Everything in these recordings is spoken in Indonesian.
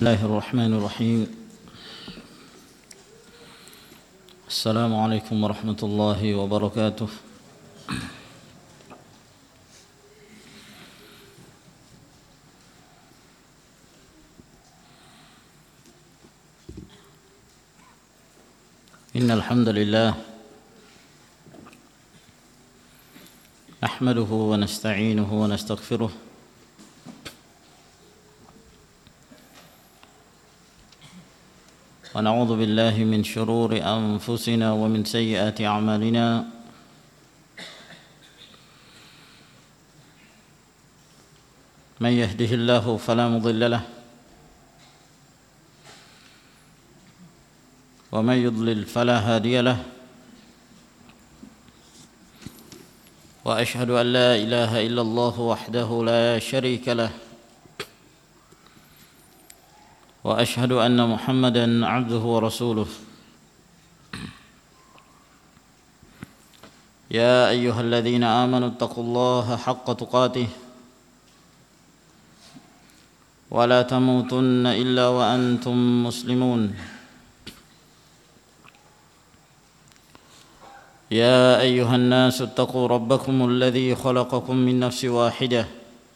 الله الرحمن الرحيم. السلام عليكم ورحمة الله وبركاته. إن الحمد لله نحمده ونستعينه ونستغفره ونعوذ بالله من شرور أنفسنا ومن سيئات أعمالنا من يهده الله فلا مضل له ومن يضلل فلا هادي له وأشهد أن لا إله إلا الله وحده لا شريك له وأشهد أن محمدًا عبده ورسوله يا أيها الذين آمنوا اتقوا الله حق تقاته ولا تموتن إلا وأنتم مسلمون يا أيها الناس اتقوا ربكم الذي خلقكم من نفس واحدة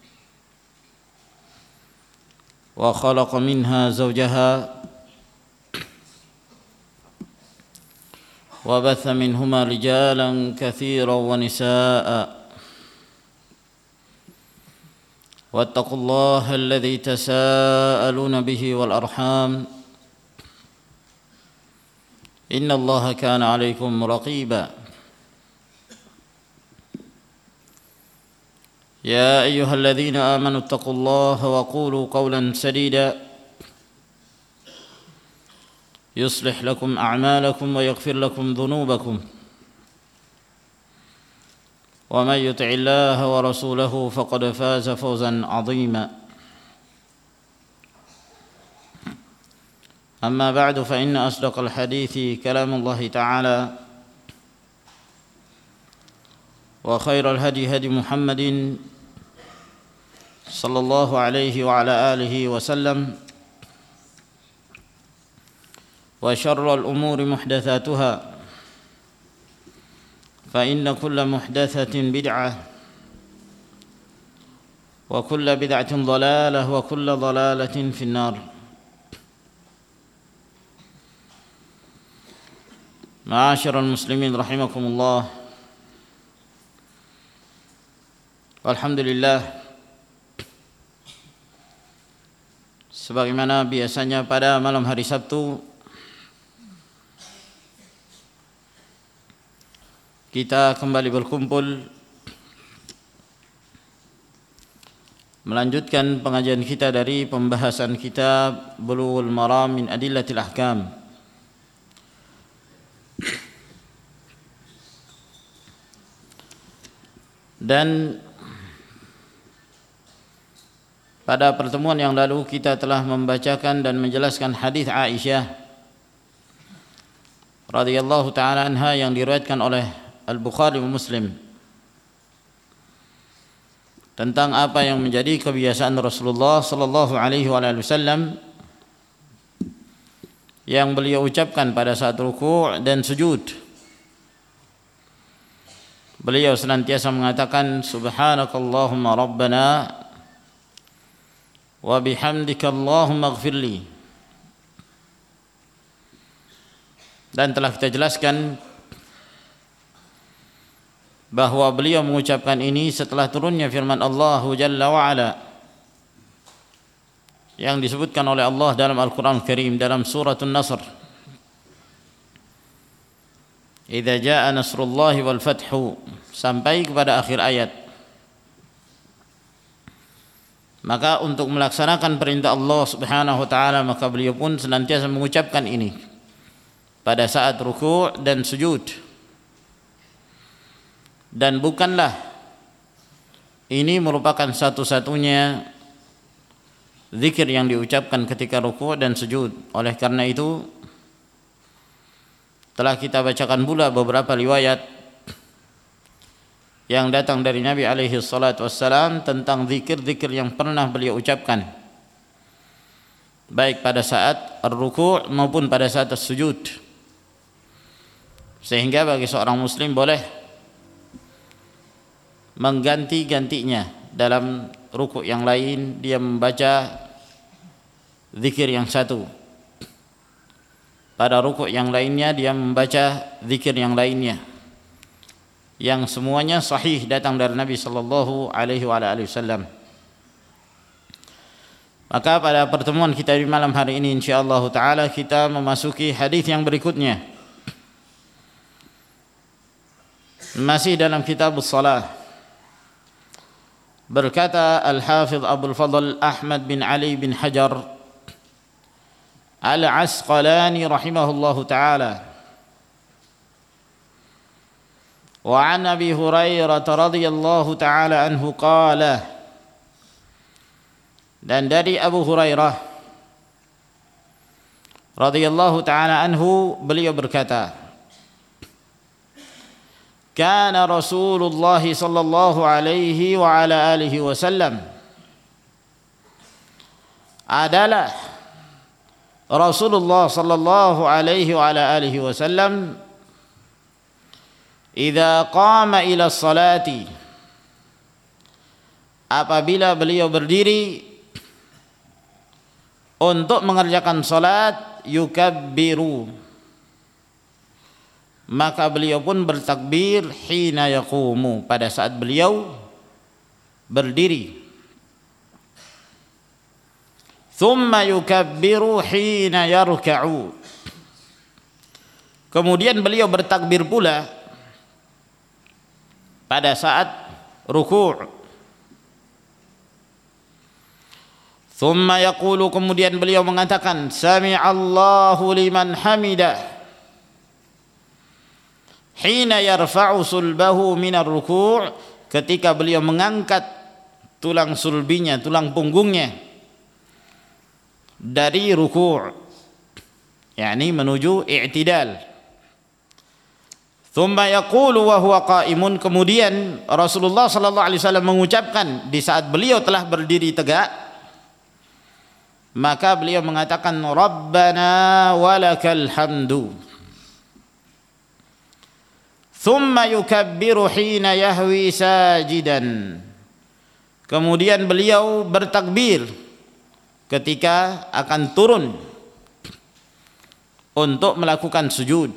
وخلق منها زوجها وبث منهما رجالا كثيرا ونساء واتقوا الله الذي تساءلون به والأرحام إن الله كان عليكم رقيبا يا أيها الذين آمنوا اتقوا الله وقولوا قولا سديدا يصلح لكم أعمالكم ويغفر لكم ذنوبكم ومن يطع الله ورسوله فقد فاز فوزا عظيما أما بعد فإن أصدق الحديث كلام الله تعالى وخير الهدي هدي محمد صلى الله عليه وعلى آله وسلم وشر الأمور محدثاتها فإن كل محدثة بدعة وكل بدعة ضلالة وكل ضلالة في النار. معاشر المسلمين رحمكم الله. Alhamdulillah, sebagaimana biasanya pada malam hari Sabtu kita kembali berkumpul melanjutkan pengajian kita dari pembahasan kitab Bulughul Maram min Adillatil Ahkam. Dan pada pertemuan yang lalu kita telah membacakan dan menjelaskan hadis Aisyah radhiyallahu taala anha yang diriwayatkan oleh Al-Bukhari dan Muslim tentang apa yang menjadi kebiasaan Rasulullah sallallahu alaihi wasallam yang beliau ucapkan pada saat ruku' dan sujud. Beliau senantiasa mengatakan subhanakallahumma rabbana wa bihamdika Allahumma ighfirli. Dan telah kita jelaskan bahwa beliau mengucapkan ini setelah turunnya firman Allah Jalla wa Ala yang disebutkan oleh Allah dalam Al-Quran Karim dalam surah An-Nasr, idza jaa nasrullahi wal fathu, sampai kepada akhir ayat. Maka untuk melaksanakan perintah Allah Subhanahu wa taala, maka beliau pun senantiasa mengucapkan ini pada saat ruku' dan sujud. Dan bukanlah ini merupakan satu-satunya zikir yang diucapkan ketika ruku' dan sujud. Oleh karena itu telah kita bacakan pula beberapa riwayat yang datang dari Nabi alaihi salatu wassalam tentang zikir-zikir yang pernah beliau ucapkan. baik pada saat ruku' maupun pada saat sujud, sehingga bagi seorang muslim boleh mengganti-gantinya. Dalam ruku' yang lain dia membaca zikir yang satu, pada ruku' yang lainnya dia membaca zikir yang lainnya, yang semuanya sahih datang dari Nabi sallallahu alaihi wasallam. Maka pada pertemuan kita di malam hari ini insyaallah taala kita memasuki hadis yang berikutnya, masih dalam kitab shalah. Berkata Al-Hafidh Abdul Fadl Ahmad bin Ali bin Hajar Al-Asqalani rahimahullahu taala, wa an Abi Hurairah radhiyallahu taala anhu qala, dan dari Abu Hurairah radhiyallahu taala anhu beliau berkata, kana Rasulullah sallallahu alaihi wa ala alihi wasallam, adalah Rasulullah sallallahu alaihi wa ala alihi wasallam idza qama ila salati, apabila beliau berdiri untuk mengerjakan salat, yukabbiru, maka beliau pun bertakbir, hina yaqumu, pada saat beliau berdiri. Thumma yukabbiru hina yarka'u, kemudian beliau bertakbir pula pada saat ruku'. Thumma yaqulu, kemudian beliau mengatakan, sami'allahu liman hamidah, hina yarfa'u sulbahu minar ruku', ketika beliau mengangkat tulang sulbinya, tulang punggungnya dari ruku', yakni menuju i'tidal. Thumma yaqulu wa huwa qa'imun, kemudian Rasulullah sallallahu alaihi wasallam mengucapkan di saat beliau telah berdiri tegak, maka beliau mengatakan, Rabbana walakal hamdu. Thumma yukabbiru hina yahwi sajidan, kemudian beliau bertakbir ketika akan turun untuk melakukan sujud.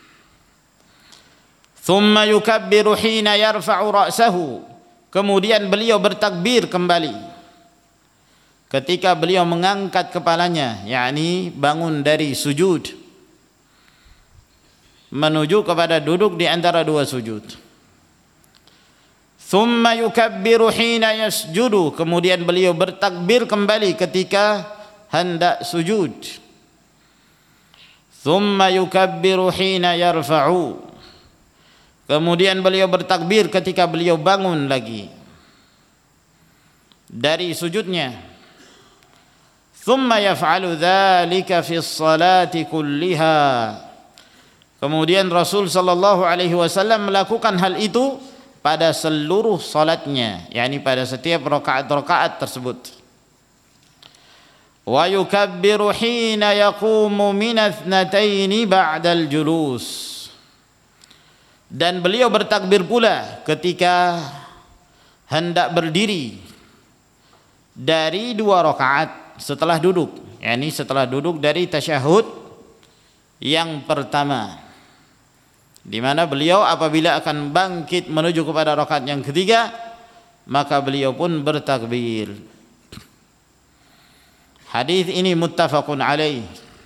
Thumma yukabbiru hina yarfa'u ra'sahu, kemudian beliau bertakbir kembali ketika beliau mengangkat kepalanya, yakni bangun dari sujud menuju kepada duduk di antara dua sujud. Thumma yukabbiru hina yasjudu, kemudian beliau bertakbir kembali ketika hendak sujud. Thumma yukabbiru hina yarfa'u, kemudian beliau bertakbir ketika beliau bangun lagi dari sujudnya. Thumma yaf'alu dzalika fi sholati kulliha, kemudian Rasul sallallahu alaihi wasallam melakukan hal itu pada seluruh salatnya, yakni pada setiap rakaat-rakaat tersebut. Wa yukabbiru hina yaqumu min athnataini ba'dal julus, dan beliau bertakbir pula ketika hendak berdiri dari dua rakaat setelah duduk, yakni setelah duduk dari tasyahud yang pertama, di mana beliau apabila akan bangkit menuju kepada rakaat yang ketiga, maka beliau pun bertakbir. Hadis ini muttafaqun alaih.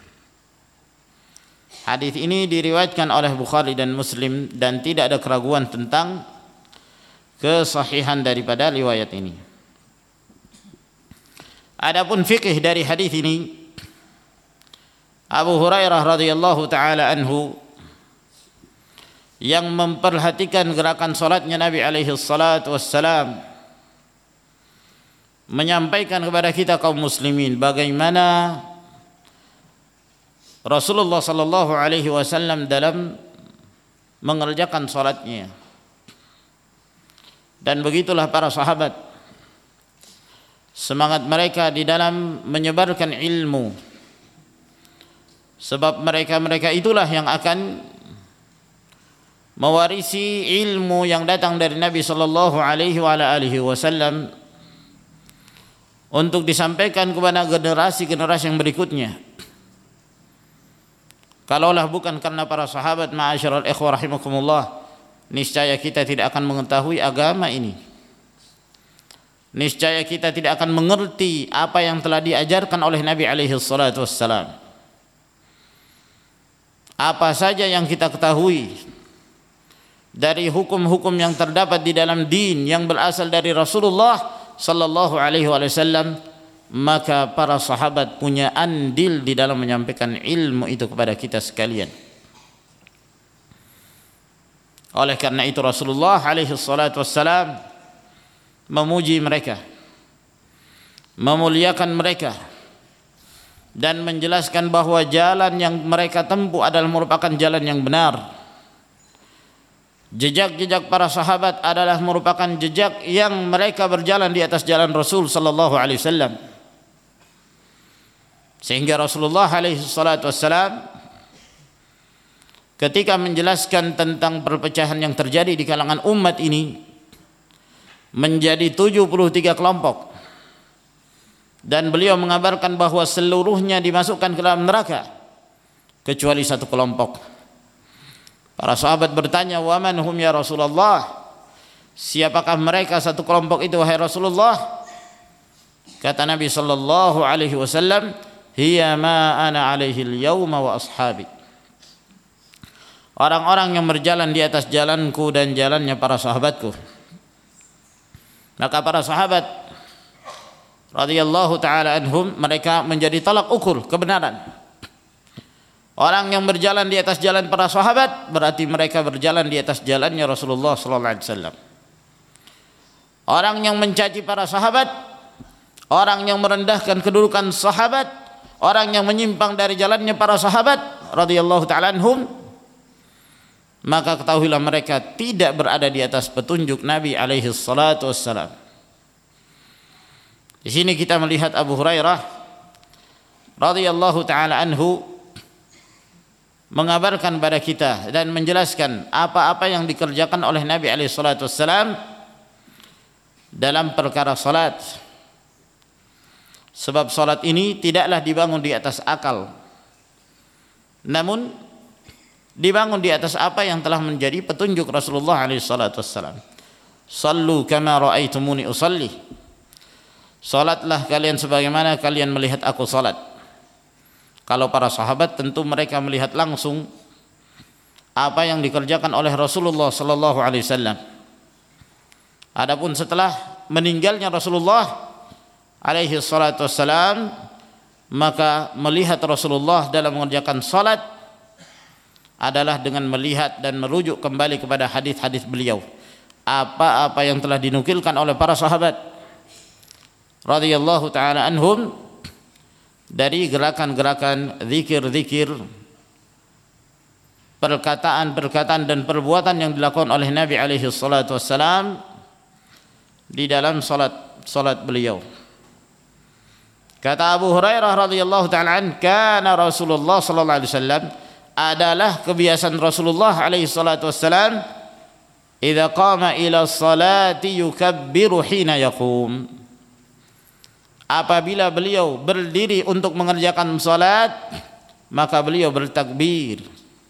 Hadis ini diriwayatkan oleh Bukhari dan Muslim dan tidak ada keraguan tentang kesahihan daripada riwayat ini. Adapun fikih dari hadis ini, Abu Hurairah radhiyallahu taala anhu yang memperhatikan gerakan salatnya Nabi alaihi salatu wassalam, menyampaikan kepada kita kaum muslimin bagaimana Rasulullah sallallahu alaihi wasallam dalam mengerjakan salatnya. Dan begitulah para sahabat semangat mereka di dalam menyebarkan ilmu, sebab mereka itulah yang akan mewarisi ilmu yang datang dari Nabi sallallahu alaihi wasallam untuk disampaikan kepada generasi-generasi yang berikutnya. Kalaulah bukan karena para sahabat, ma'asyiral ikhwah rahimakumullah, niscaya kita tidak akan mengetahui agama ini. Niscaya kita tidak akan mengerti apa yang telah diajarkan oleh Nabi alaihi salatu wassalam. Apa saja yang kita ketahui dari hukum-hukum yang terdapat di dalam din yang berasal dari Rasulullah sallallahu alaihi wasallam, maka para sahabat punya andil di dalam menyampaikan ilmu itu kepada kita sekalian. Oleh karena itu Rasulullah alaihi salatu wassalam memuji mereka, memuliakan mereka, dan menjelaskan bahwa jalan yang mereka tempuh adalah merupakan jalan yang benar. Jejak-jejak para sahabat adalah merupakan jejak yang mereka berjalan di atas jalan Rasul sallallahu alaihi wasallam. Sehingga Rasulullah alaihi salatu wassalam ketika menjelaskan tentang perpecahan yang terjadi di kalangan umat ini menjadi 73 kelompok, dan beliau mengabarkan bahwa seluruhnya dimasukkan ke dalam neraka kecuali satu kelompok. Para sahabat bertanya, "Wa man hum ya Rasulullah?" Siapakah mereka satu kelompok itu wahai Rasulullah? Kata Nabi sallallahu alaihi wasallam, "Hiya ma ana alaihi al-yawma wa ashabi." Orang-orang yang berjalan di atas jalanku dan jalannya para sahabatku. Maka para sahabat radhiyallahu taala anhum, mereka menjadi tolak ukur kebenaran. Orang yang berjalan di atas jalan para sahabat berarti mereka berjalan di atas jalannya Rasulullah sallallahu alaihi wasallam. Orang yang mencaci para sahabat, orang yang merendahkan kedudukan sahabat, orang yang menyimpang dari jalannya para sahabat radhiyallahu taala anhum, maka ketahuilah mereka tidak berada di atas petunjuk Nabi alaihi salatu wassalam. Di sini kita melihat Abu Hurairah radhiyallahu taala anhu mengabarkan pada kita dan menjelaskan apa-apa yang dikerjakan oleh Nabi alaihi salatu wassalam dalam perkara salat. Sebab salat ini tidaklah dibangun di atas akal, namun dibangun di atas apa yang telah menjadi petunjuk Rasulullah alaihi salatu wassalam. Sallu kama ra'aitumuni usalli. Salatlah kalian sebagaimana kalian melihat aku salat. Kalau para sahabat tentu mereka melihat langsung apa yang dikerjakan oleh Rasulullah sallallahu alaihi wasallam. Adapun setelah meninggalnya Rasulullah alaihi salatu wassalam, maka melihat Rasulullah dalam mengerjakan salat adalah dengan melihat dan merujuk kembali kepada hadis-hadis beliau, apa-apa yang telah dinukilkan oleh para sahabat radhiyallahu taala anhum dari gerakan-gerakan zikir-zikir, perkataan-perkataan dan perbuatan yang dilakukan oleh Nabi alaihi salatu wassalam di dalam salat beliau. Kata Abu Hurairah radhiyallahu taala an, kana Rasulullah sallallahu alaihi wasallam, adalah kebiasaan Rasulullah alaihi salatu wassalam, idza qama ila salati yukabbiru hina yaqum. Apabila beliau berdiri untuk mengerjakan salat, maka beliau bertakbir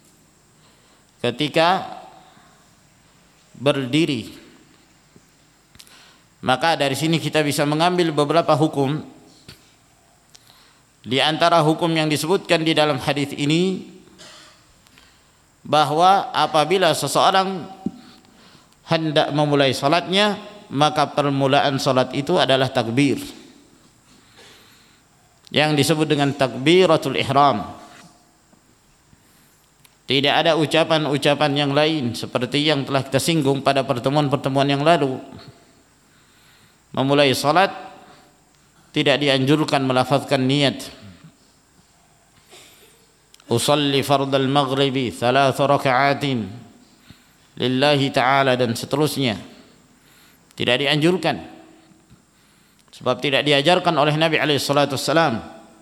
ketika berdiri. Maka dari sini kita bisa mengambil beberapa hukum. Di antara hukum yang disebutkan di dalam hadis ini, bahwa apabila seseorang hendak memulai salatnya, maka permulaan salat itu adalah takbir, yang disebut dengan takbiratul ihram. Tidak ada ucapan-ucapan yang lain seperti yang telah kita singgung pada pertemuan-pertemuan yang lalu. Memulai salat tidak dianjurkan melafazkan niat. Usalli fardal maghribi 3 raka'atin lillahi ta'ala dan seterusnya. Tidak dianjurkan. Sebab tidak diajarkan oleh Nabi alaihi salatu wassalam.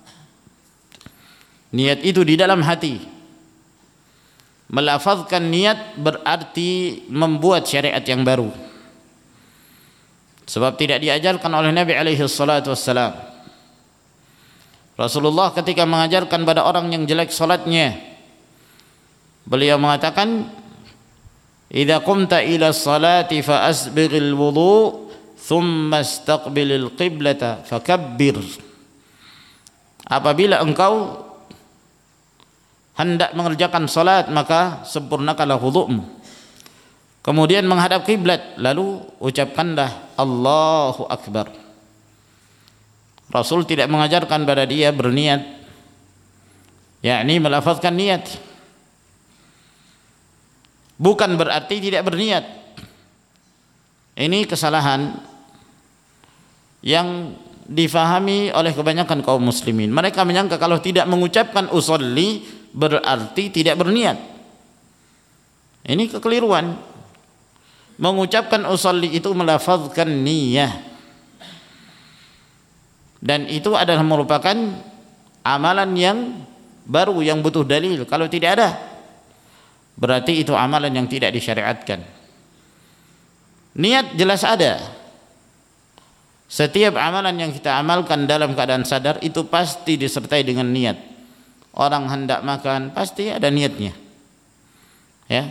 Niat itu di dalam hati. Melafazkan niat berarti membuat syariat yang baru. Sebab tidak diajarkan oleh Nabi alaihi salatu wassalam. Rasulullah ketika mengajarkan pada orang yang jelek salatnya, beliau mengatakan, "Idza qumta ila sholati fa asbighil wudu, thumma istaqbilil qiblata fakabbir." Apabila engkau hendak mengerjakan salat, maka sempurnakanlah wudu'mu. Kemudian menghadap kiblat, lalu ucapkanlah Allahu Akbar. Rasul tidak mengajarkan pada dia berniat, yakni melafazkan niat. Bukan berarti tidak berniat. Ini kesalahan yang difahami oleh kebanyakan kaum muslimin. Mereka menyangka kalau tidak mengucapkan usolli berarti tidak berniat. Ini kekeliruan. Mengucapkan usolli itu melafazkan niyah, dan itu adalah merupakan amalan yang baru yang butuh dalil. Kalau tidak ada, berarti itu amalan yang tidak disyariatkan. Niat jelas ada. Setiap amalan yang kita amalkan dalam keadaan sadar itu pasti disertai dengan niat. Orang hendak makan pasti ada niatnya, ya.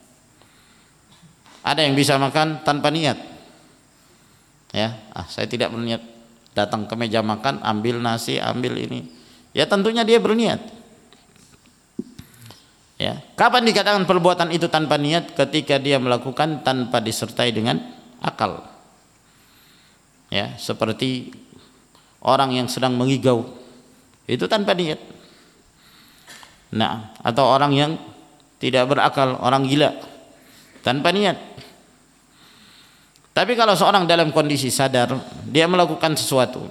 Ada yang bisa makan tanpa niat, ya. Saya tidak berniat, datang ke meja makan, ambil nasi, ambil ini, ya tentunya dia berniat, ya. Kapan dikatakan perbuatan itu tanpa niat? Ketika dia melakukan tanpa disertai dengan akal, ya. Seperti orang yang sedang mengigau, itu tanpa niat. Nah, atau orang yang tidak berakal, orang gila, tanpa niat. Tapi kalau seorang dalam kondisi sadar, dia melakukan sesuatu,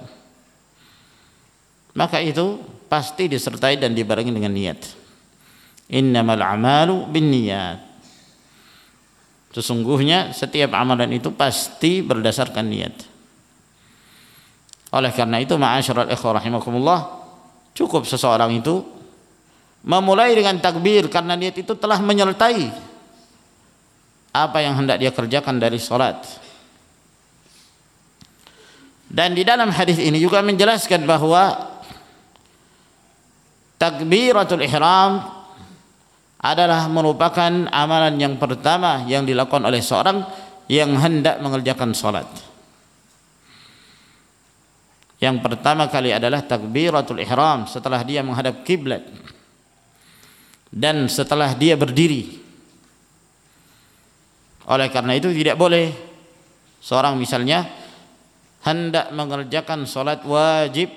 maka itu pasti disertai dan dibarengi dengan niat. Innamal a'malu binniyat. Sesungguhnya setiap amalan itu pasti berdasarkan niat. Oleh karena itu, ma'asyiral ikhwah rahimakumullah, cukup seseorang itu memulai dengan takbir karena niat itu telah menyertai apa yang hendak dia kerjakan dari salat. Dan di dalam hadis ini juga menjelaskan bahwa takbiratul ihram adalah merupakan amalan yang pertama yang dilakukan oleh seorang yang hendak mengerjakan salat. Yang pertama kali adalah takbiratul ihram setelah dia menghadap kiblat dan setelah dia berdiri. Oleh karena itu tidak boleh seorang misalnya hendak mengerjakan salat wajib,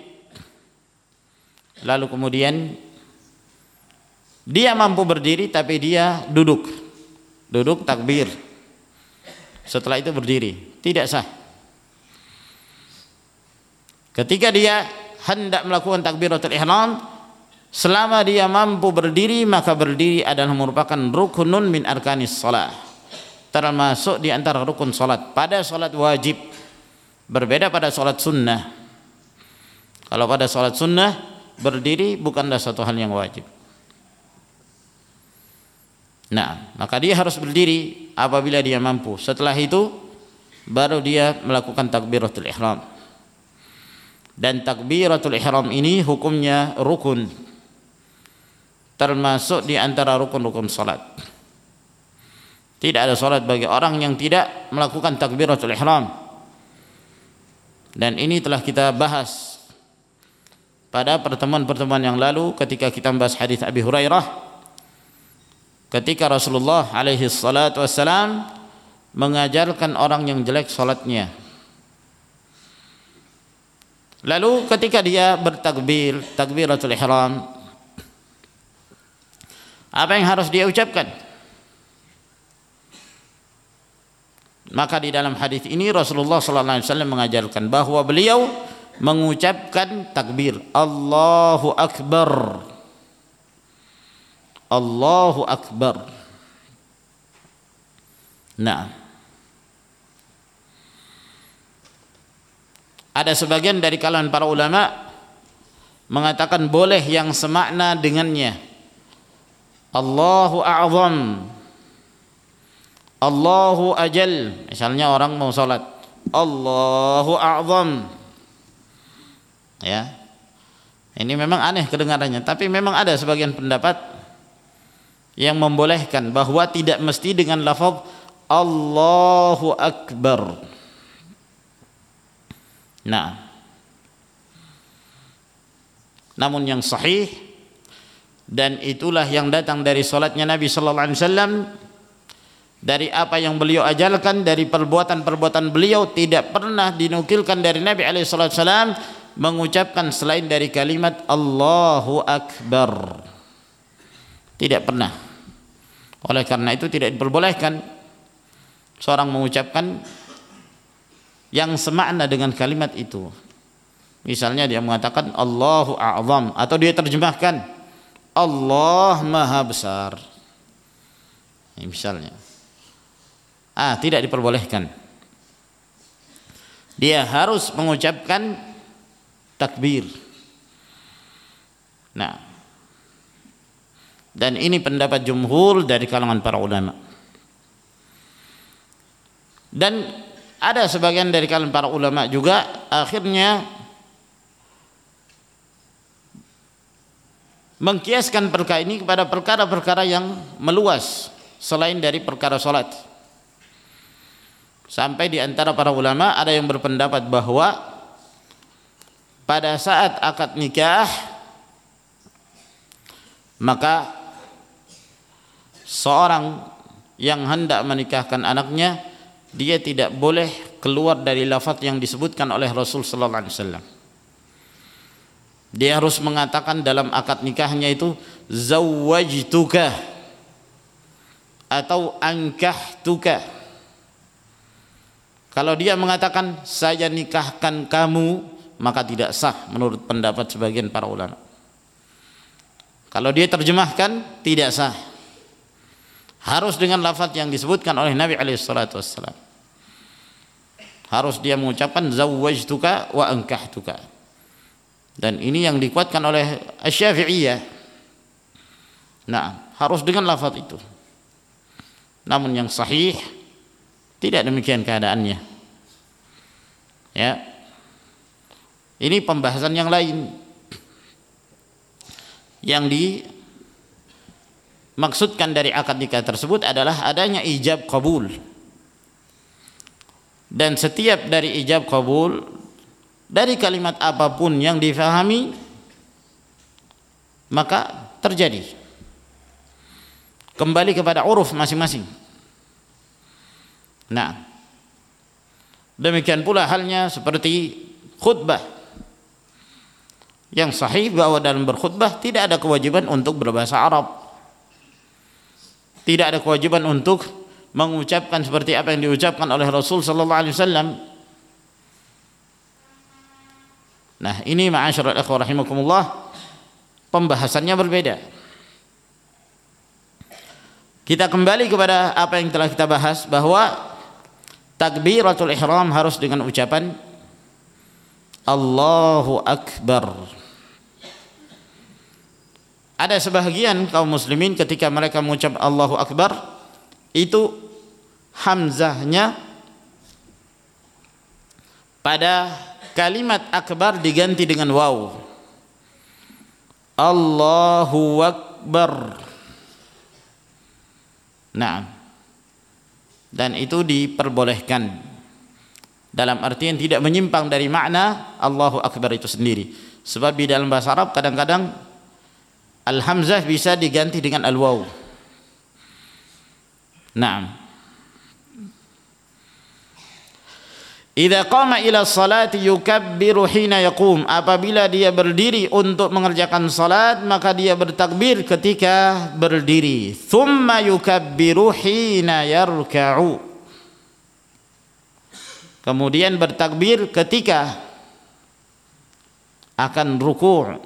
lalu kemudian dia mampu berdiri tapi dia duduk takbir, setelah itu berdiri, tidak sah. Ketika dia hendak melakukan takbiratul ihram, selama dia mampu berdiri, maka berdiri adalah merupakan rukunun min arkanis salat, termasuk di antara rukun salat pada salat wajib. Berbeda pada salat sunnah. Kalau pada salat sunnah berdiri bukanlah satu hal yang wajib. Nah, maka dia harus berdiri apabila dia mampu. Setelah itu baru dia melakukan takbiratul ihram. Dan takbiratul ihram ini hukumnya rukun, termasuk di antara rukun-rukun salat. Tidak ada salat bagi orang yang tidak melakukan takbiratul ihram. Dan ini telah kita bahas pada pertemuan-pertemuan yang lalu ketika kita membahas hadis Abi Hurairah, ketika Rasulullah alaihi salatu wassalam mengajarkan orang yang jelek salatnya. Lalu ketika dia bertakbir, takbiratul ihram, apa yang harus dia ucapkan? Maka di dalam hadis ini Rasulullah sallallahu alaihi wasallam mengajarkan bahwa beliau mengucapkan takbir Allahu Akbar. Allahu Akbar. Nah, Ada sebagian dari kalangan para ulama mengatakan boleh yang semakna dengannya. Allahu a'zam, Allahu ajal. Misalnya orang mau salat, Allahu a'zam. Ya. Ini memang aneh kedengarannya, tapi memang ada sebagian pendapat yang membolehkan bahwa tidak mesti dengan lafaz Allahu akbar. Nah, namun yang sahih, dan itulah yang datang dari salatnya Nabi sallallahu alaihi wasallam, dari apa yang beliau ajarkan, dari perbuatan-perbuatan beliau, tidak pernah dinukilkan dari Nabi alaihi wasallam mengucapkan selain dari kalimat Allahu akbar. Tidak pernah. Oleh karena itu tidak diperbolehkan seorang mengucapkan yang semakna dengan kalimat itu. Misalnya dia mengatakan Allahu a'zam, atau dia terjemahkan Allah maha besar. Ini misalnya. Tidak diperbolehkan. Dia harus mengucapkan takbir. Nah, dan ini pendapat jumhur dari kalangan para ulama. Dan ada sebagian dari kalangan para ulama juga akhirnya mengkiaskan perkara ini kepada perkara-perkara yang meluas selain dari perkara salat. Sampai di antara para ulama ada yang berpendapat bahwa pada saat akad nikah maka seorang yang hendak menikahkan anaknya, dia tidak boleh keluar dari lafaz yang disebutkan oleh Rasul sallallahu alaihi wasallam. Dia harus mengatakan dalam akad nikahnya itu zawwajtuka atau ankahtuka. Kalau dia mengatakan saya nikahkan kamu, maka tidak sah menurut pendapat sebagian para ulama. Kalau dia terjemahkan, tidak sah. Harus dengan lafaz yang disebutkan oleh Nabi SAW. Harus dia mengucapkan zawwajtuka wa ankahtuka. Dan ini yang dikuatkan oleh Asy-Syafi'iyah. Nah, harus dengan lafaz itu. Namun yang sahih tidak demikian keadaannya. Ya. Ini pembahasan yang lain. Yang dimaksudkan dari akad nikah tersebut adalah adanya ijab qabul. Dan setiap dari ijab qabul, dari kalimat apapun yang difahami, maka terjadi. Kembali kepada uruf masing-masing. Nah, demikian pula halnya seperti khutbah. Yang sahih bahwa dalam berkhutbah tidak ada kewajiban untuk berbahasa Arab. Tidak ada kewajiban untuk mengucapkan seperti apa yang diucapkan oleh Rasul sallallahu alaihi wasallam. Nah, ini ma'asyiral ikhwah rahimakumullah, pembahasannya berbeda. Kita kembali kepada apa yang telah kita bahas, bahwa takbiratul ihram harus dengan ucapan Allahu akbar. Ada sebahagian kaum muslimin ketika mereka mengucap Allahu akbar, itu hamzahnya pada kalimat akbar diganti dengan waw. Allahu akbar. Nah, dan itu diperbolehkan dalam artian tidak menyimpang dari makna Allahu akbar itu sendiri. Sebab di dalam bahasa Arab kadang-kadang al-hamzah bisa diganti dengan al-waw. Naam. Idza qama ila salati yukabbiru hina yaqum. Apabila dia berdiri untuk mengerjakan salat, maka dia bertakbir ketika berdiri. Tsumma yukabbiru hina yarka'u. Kemudian bertakbir ketika akan ruku'.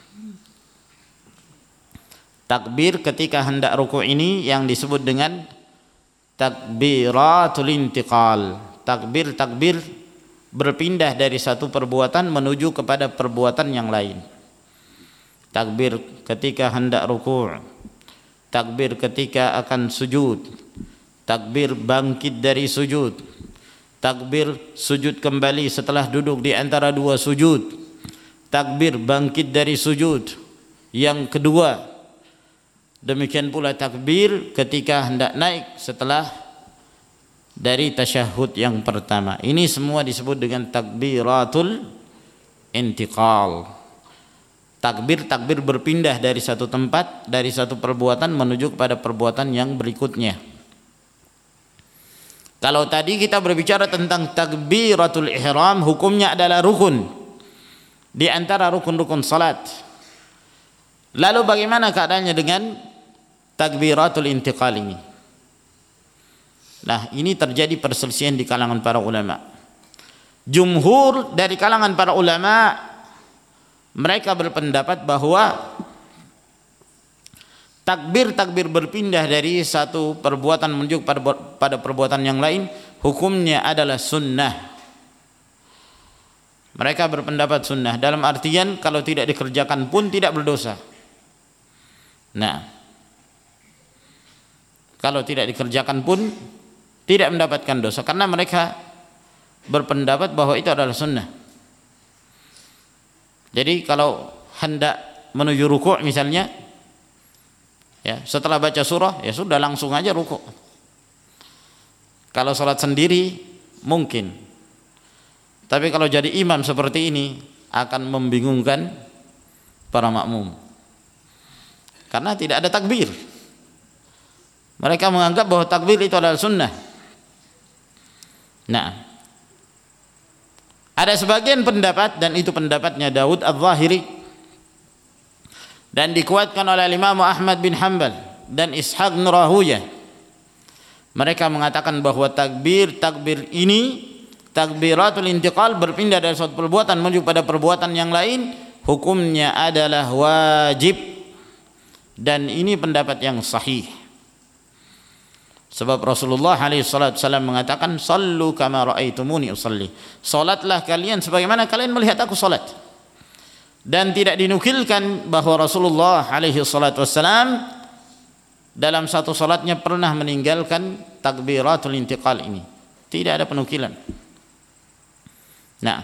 Takbir ketika hendak ruku' ini yang disebut dengan takbiratul intiqal. Takbir berpindah dari satu perbuatan menuju kepada perbuatan yang lain. Takbir ketika hendak ruku', takbir ketika akan sujud, takbir bangkit dari sujud, takbir sujud kembali setelah duduk di antara dua sujud, takbir bangkit dari sujud yang kedua. Demikian pula takbir ketika hendak naik setelah dari tasyahud yang pertama. Ini semua disebut dengan takbiratul intiqal. Takbir berpindah dari satu tempat, dari satu perbuatan menuju kepada perbuatan yang berikutnya. Kalau tadi kita berbicara tentang takbiratul ihram, hukumnya adalah rukun di antara rukun-rukun salat. Lalu bagaimana keadaannya dengan takbiratul intiqal ini? Nah, ini terjadi perselisihan di kalangan para ulama. Jumhur dari kalangan para ulama, mereka berpendapat bahwa takbir berpindah dari satu perbuatan menuju pada perbuatan yang lain, hukumnya adalah sunnah. Mereka berpendapat sunnah dalam artian kalau tidak dikerjakan pun tidak berdosa. Nah, kalau tidak dikerjakan pun tidak mendapatkan dosa, karena mereka berpendapat bahwa itu adalah sunnah. Jadi kalau hendak menuju ruku' misalnya, ya setelah baca surah ya sudah langsung aja ruku'. Kalau salat sendiri mungkin, tapi kalau jadi imam seperti ini akan membingungkan para makmum, karena tidak ada takbir. Mereka menganggap bahwa takbir itu adalah sunnah. Nah, ada sebagian pendapat, dan itu pendapatnya Daud Al-Zahiri, dan dikuatkan oleh Imam Ahmad bin Hanbal dan Ishaq bin Rahuyah. Mereka mengatakan bahwa takbir ini, takbiratul intiqal, berpindah dari suatu perbuatan menuju pada perbuatan yang lain, hukumnya adalah wajib, dan ini pendapat yang sahih. Sebab Rasulullah SAW mengatakan, sallu kama ra'aitumuni usalli, salatlah kalian sebagaimana kalian melihat aku salat. Dan tidak dinukilkan bahwa Rasulullah SAW dalam satu salatnya pernah meninggalkan takbiratul intiqal ini. Tidak ada penukilan. Nah,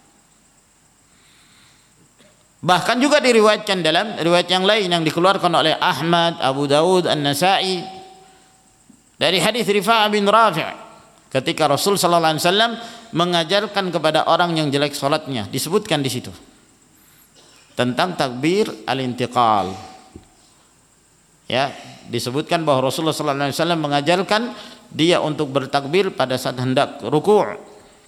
bahkan juga diriwayatkan dalam riwayat yang lain yang dikeluarkan oleh Ahmad, Abu Dawud, An-Nasai, dari hadis Rifa'ah bin Rafi', ketika Rasul sallallahu alaihi wasallam mengajarkan kepada orang yang jelek salatnya, disebutkan di situ tentang takbir al-intiqal. Ya, disebutkan bahwa Rasulullah sallallahu alaihi wasallam mengajarkan dia untuk bertakbir pada saat hendak ruku'.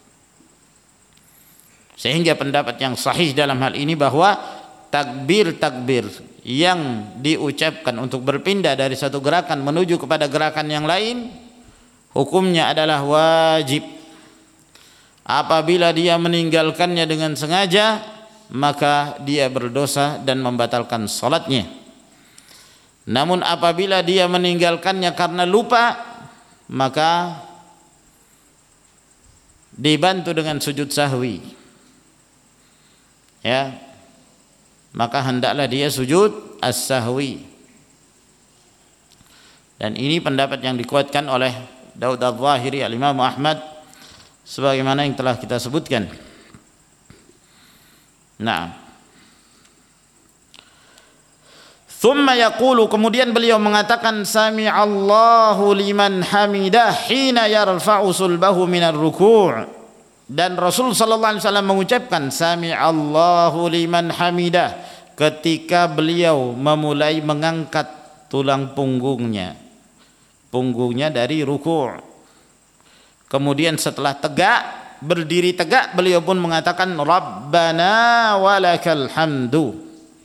Sehingga pendapat yang sahih dalam hal ini bahwa takbir yang diucapkan untuk berpindah dari satu gerakan menuju kepada gerakan yang lain, hukumnya adalah wajib. Apabila dia meninggalkannya dengan sengaja, maka dia berdosa dan membatalkan salatnya. Namun apabila dia meninggalkannya karena lupa, maka dibantu dengan sujud sahwi, ya, maka hendaklah dia sujud as-sahwi. Dan ini pendapat yang dikuatkan oleh Daud Al-Zahiri, Al-Imam Ahmad, sebagaimana yang telah kita sebutkan. Nah, thumma yaqulu, kemudian beliau mengatakan, sami'allahu liman hamidah hina yarfa'u sulbahu minar ruku'. Dan Rasul sallallahu alaihi wasallam mengucapkan sami'allahu liman hamidah ketika beliau memulai mengangkat tulang punggungnya dari ruku'. Kemudian setelah berdiri tegak, beliau pun mengatakan Rabbana walakal hamdu.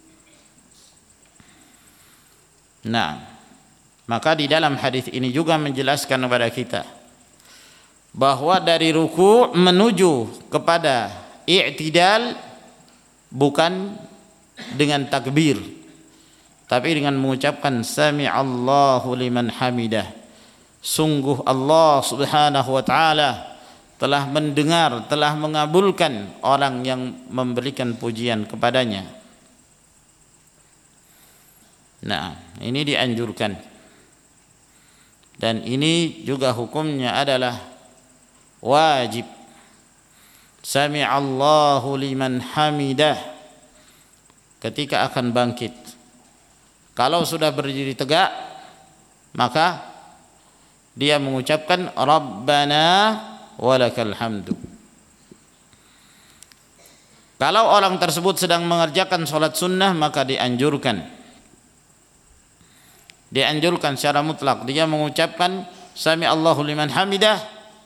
Nah, maka di dalam hadis ini juga menjelaskan kepada kita bahwa dari ruku' menuju kepada i'tidal bukan dengan takbir, tapi dengan mengucapkan sami'allahu liman hamidah. Sungguh Allah subhanahu wa ta'ala telah mendengar, telah mengabulkan orang yang memberikan pujian kepadanya. Nah, ini dianjurkan. Dan ini juga hukumnya adalah wajib. Sami'allahu liman hamidah ketika akan bangkit. Kalau sudah berdiri tegak, maka dia mengucapkan Rabbana walakal hamdu. Kalau orang tersebut sedang mengerjakan sholat sunnah, maka dianjurkan secara mutlak dia mengucapkan Sami Allahu liman hamidah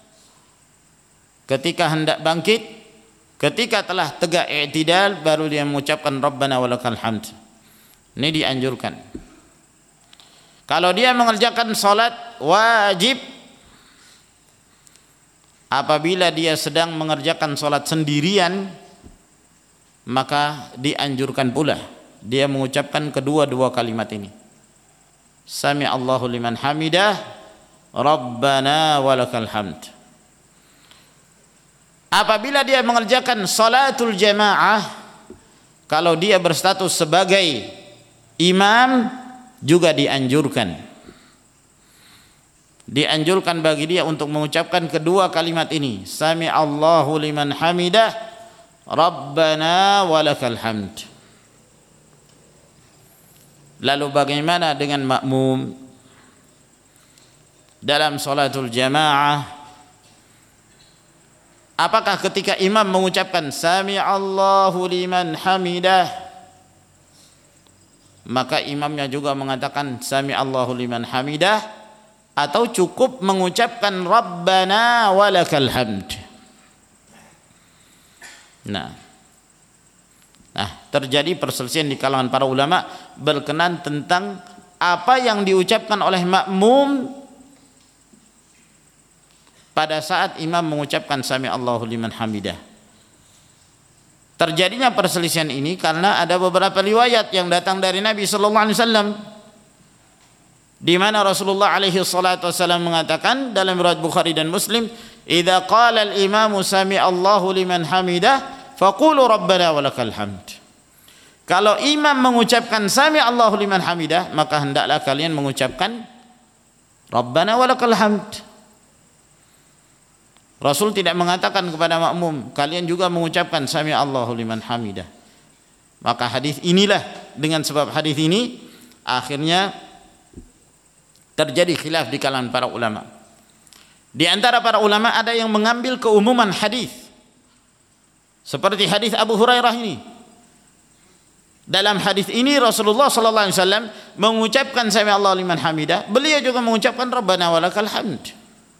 ketika hendak bangkit. Ketika telah tegak i'tidal, baru dia mengucapkan Rabbana walakal hamd. Ini dianjurkan. Kalau dia mengerjakan sholat wajib, apabila dia sedang mengerjakan sholat sendirian, maka dianjurkan pula dia mengucapkan kedua-dua kalimat ini. Sami Allahu liman hamidah, Rabbana walakal hamd. Apabila dia mengerjakan salatul jamaah, kalau dia berstatus sebagai imam, juga dianjurkan bagi dia untuk mengucapkan kedua kalimat ini, Sami Allahu liman hamidah, Rabbana walakal hamd. Lalu bagaimana dengan makmum dalam salatul jamaah? Apakah ketika imam mengucapkan Sami Allahu liman hamidah, maka imamnya juga mengatakan Sami Allahu liman hamidah, atau cukup mengucapkan Rabbana walakal hamd? Nah, terjadi perselisihan di kalangan para ulama berkenan tentang apa yang diucapkan oleh makmum pada saat imam mengucapkan Sami Allahu liman hamidah. Terjadinya perselisihan ini karena ada beberapa riwayat yang datang dari Nabi sallallahu alaihi wasallam, di mana Rasulullah alaihi salatu wasallam mengatakan dalam riwayat Bukhari dan Muslim, "Idza qala al-imamu Sami Allahu liman hamidah, faqulu Rabbana walakal hamd." Kalau imam mengucapkan Sami Allahu liman hamidah, maka hendaklah kalian mengucapkan Rabbana walakal hamd. Rasul tidak mengatakan kepada makmum, kalian juga mengucapkan Sami Allahu liman hamidah. Maka hadis inilah, dengan sebab hadis ini akhirnya terjadi khilaf di kalangan para ulama. Di antara para ulama ada yang mengambil keumuman hadis, seperti hadis Abu Hurairah ini. Dalam hadis ini Rasulullah sallallahu alaihi wasallam mengucapkan Sami Allahu liman hamidah, beliau juga mengucapkan Rabbana walakal hamd.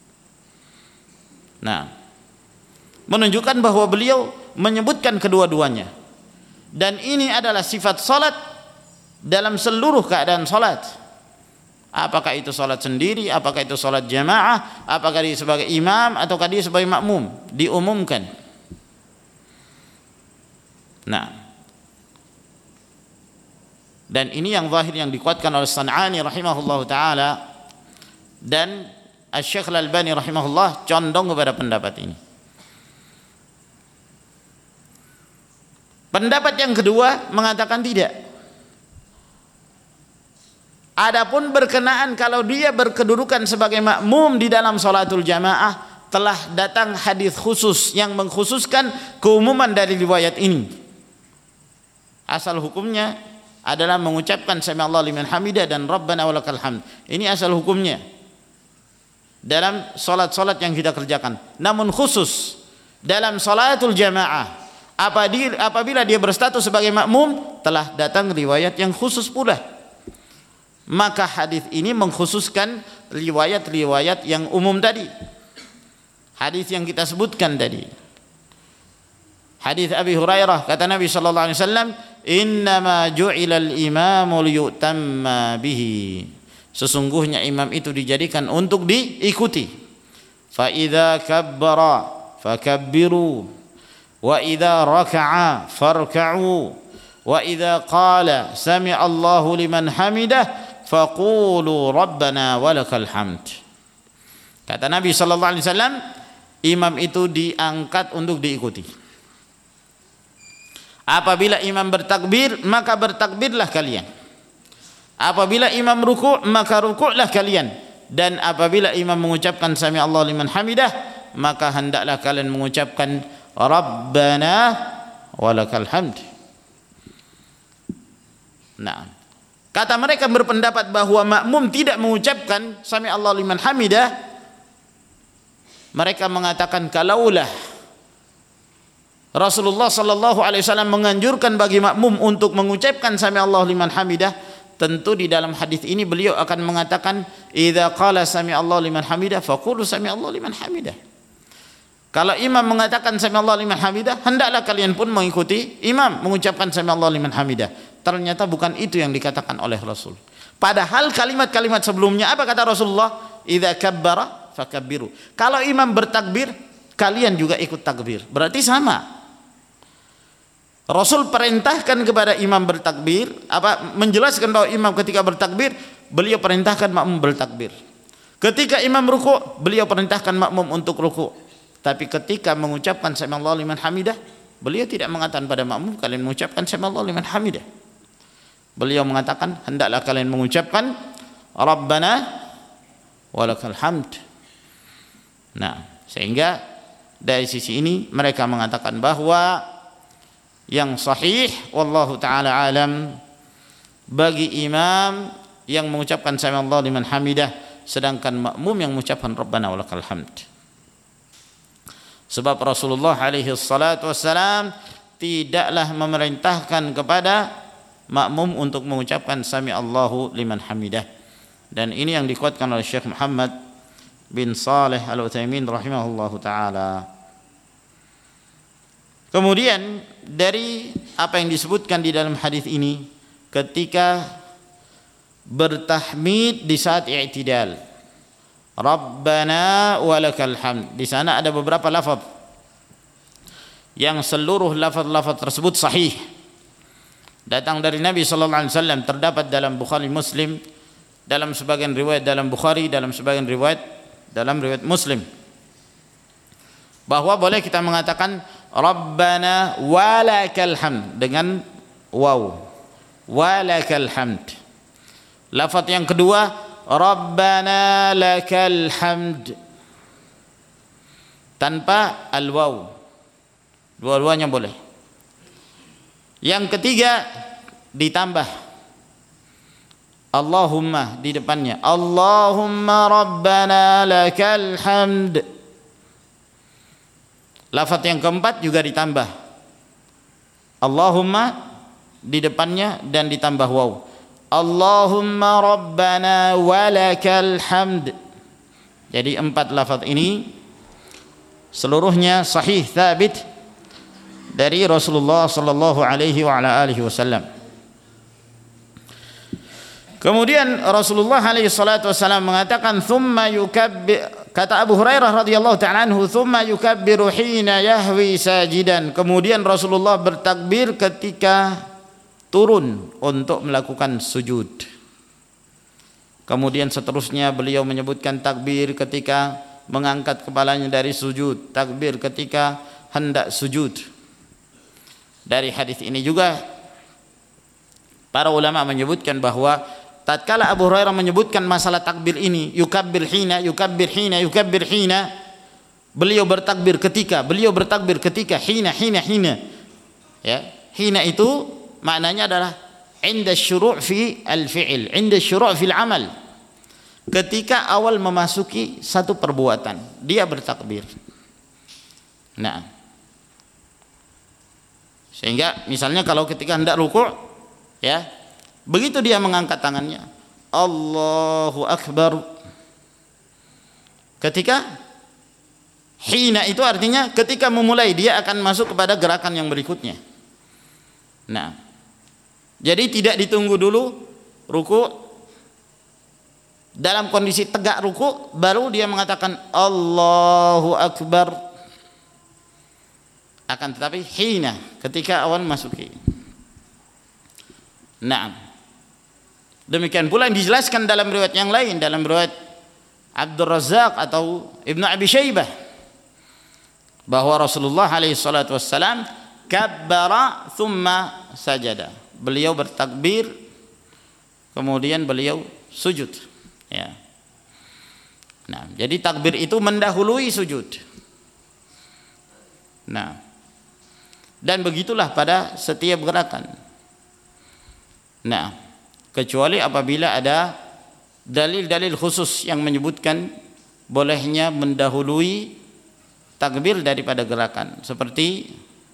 Nah, menunjukkan bahwa beliau menyebutkan kedua-duanya, dan ini adalah sifat salat dalam seluruh keadaan salat. Apakah itu salat sendiri, apakah itu salat jamaah, apakah dia sebagai imam ataukah dia sebagai makmum, diumumkan. Nah, dan ini yang zahir yang dikuatkan oleh San'ani rahimahullahu taala, dan Asy-Syaikh Al-Albani rahimahullah condong kepada pendapat ini. Pendapat yang kedua mengatakan tidak. Adapun berkenaan kalau dia berkedudukan sebagai makmum di dalam salatul jamaah, telah datang hadis khusus yang mengkhususkan keumuman dari riwayat ini. Asal hukumnya adalah mengucapkan Sami Allahu liman hamidah dan Rabbana walakal hamd. Ini asal hukumnya dalam salat-salat yang kita kerjakan. Namun khusus dalam salatul jamaah, apabila dia berstatus sebagai makmum, telah datang riwayat yang khusus pula. Maka hadis ini mengkhususkan riwayat-riwayat yang umum tadi. Hadis yang kita sebutkan tadi. Hadis Abi Hurairah, kata Nabi sallallahu alaihi wasallam, "Innama ju'ilal imamu liyutamma bihi." Sesungguhnya imam itu dijadikan untuk diikuti. Fa idza kabbara fakabbiru wa idza raka'a farka'u wa idza qala sami Allahu liman hamidah faqulu rabbana walakal hamd. Kata Nabi sallallahu alaihi wasallam, imam itu diangkat untuk diikuti. Apabila imam bertakbir, maka bertakbirlah kalian. Apabila imam ruku', maka ruku'lah kalian. Dan apabila imam mengucapkan sami Allahu liman hamidah, maka hendaklah kalian mengucapkan Rabbana walakal hamd. Nah, kata mereka berpendapat bahwa makmum tidak mengucapkan sami Allahu liman hamidah. Mereka mengatakan kalaulah Rasulullah sallallahu alaihi wasallam menganjurkan bagi makmum untuk mengucapkan sami Allahu liman hamidah, tentu di dalam hadis ini beliau akan mengatakan idza qala sami Allahu liman hamidah faqulu sami Allahu liman hamidah. Kalau imam mengatakan sami Allahu liman hamidah, hendaklah kalian pun mengikuti imam mengucapkan sami Allahu liman hamidah. Ternyata bukan itu yang dikatakan oleh Rasul. Padahal kalimat-kalimat sebelumnya apa kata Rasulullah? Idza kabbara fakabbiru. Kalau imam bertakbir, kalian juga ikut takbir. Berarti sama. Rasul perintahkan kepada imam bertakbir, menjelaskan bahwa imam ketika bertakbir, beliau perintahkan makmum bertakbir. Ketika imam ruku', beliau perintahkan makmum untuk ruku'. Tapi ketika mengucapkan sami Allahu liman hamidah, beliau tidak mengatakan pada makmum kalian mengucapkan sami Allahu liman hamidah. Beliau mengatakan hendaklah kalian mengucapkan Rabbana walakal hamd. Nah, sehingga dari sisi ini mereka mengatakan bahwa yang sahih wallahu taala alam bagi imam yang mengucapkan sami Allahu liman hamidah sedangkan makmum yang mengucapkan Rabbana walakal hamd. Sebab Rasulullah alaihi salatu wassalam tidaklah memerintahkan kepada makmum untuk mengucapkan sami Allahu liman hamidah. Dan ini yang dikuatkan oleh Syekh Muhammad bin Saleh Al-Utsaimin rahimahullahu taala. Kemudian dari apa yang disebutkan di dalam hadis ini, ketika bertahmid di saat i'tidal, Rabbana walakal hamd, di sana ada beberapa lafaz yang seluruh lafaz-lafaz tersebut sahih, datang dari Nabi sallallahu alaihi wasallam, terdapat dalam Bukhari Muslim, dalam sebagian riwayat dalam Bukhari, dalam sebagian riwayat dalam riwayat Muslim, bahwa boleh kita mengatakan Rabbana walakal hamd dengan waw, walakal hamd. Lafaz yang kedua Rabbana lakal hamd tanpa al-waw, dua-duanya boleh. Yang ketiga ditambah Allahumma di depannya, Allahumma Rabbana lakal hamd. Lafaz yang keempat juga ditambah Allahumma di depannya dan ditambah waw, Allahumma Rabbana walakal hamd. Jadi 4 lafaz ini seluruhnya sahih thabit dari Rasulullah sallallahu alaihi wa ala alihi wasallam. Kemudian Rasulullah alaihi salatu wasallam mengatakan thumma yukabbir, kata Abu Hurairah radhiyallahu ta'ala anhu, thumma yukabbiru hina yahwi sajidan. Kemudian Rasulullah bertakbir ketika turun untuk melakukan sujud. Kemudian seterusnya beliau menyebutkan takbir ketika mengangkat kepalanya dari sujud, takbir ketika hendak sujud. Dari hadis ini juga para ulama menyebutkan bahwa tatkala Abu Hurairah menyebutkan masalah takbir ini, yukabbir hina, yukabbir hina, yukabbir hina, beliau bertakbir ketika hina. Ya, hina itu maknanya adalah inda syuru' fi al-fi'il, inda syuru' fil amal. Ketika awal memasuki satu perbuatan, dia bertakbir. Nah, sehingga misalnya kalau ketika hendak ruku', ya, begitu dia mengangkat tangannya, Allahu Akbar. Ketika hina itu artinya ketika memulai, dia akan masuk kepada gerakan yang berikutnya. Nah, jadi tidak ditunggu dulu ruku, dalam kondisi tegak ruku baru dia mengatakan Allahu Akbar. Akan tetapi hina, ketika awal masuki. Nah, demikian pula yang dijelaskan dalam riwayat yang lain, dalam riwayat Abdul Razzaq atau Ibnu Abi Syaibah, bahwa Rasulullah alaihi salatu wassalam kabbara thumma sajada. Beliau bertakbir kemudian beliau sujud, ya. Nah, jadi takbir itu mendahului sujud. Nah, dan begitulah pada setiap gerakan. Nah, kecuali apabila ada dalil-dalil khusus yang menyebutkan bolehnya mendahului takbir daripada gerakan, seperti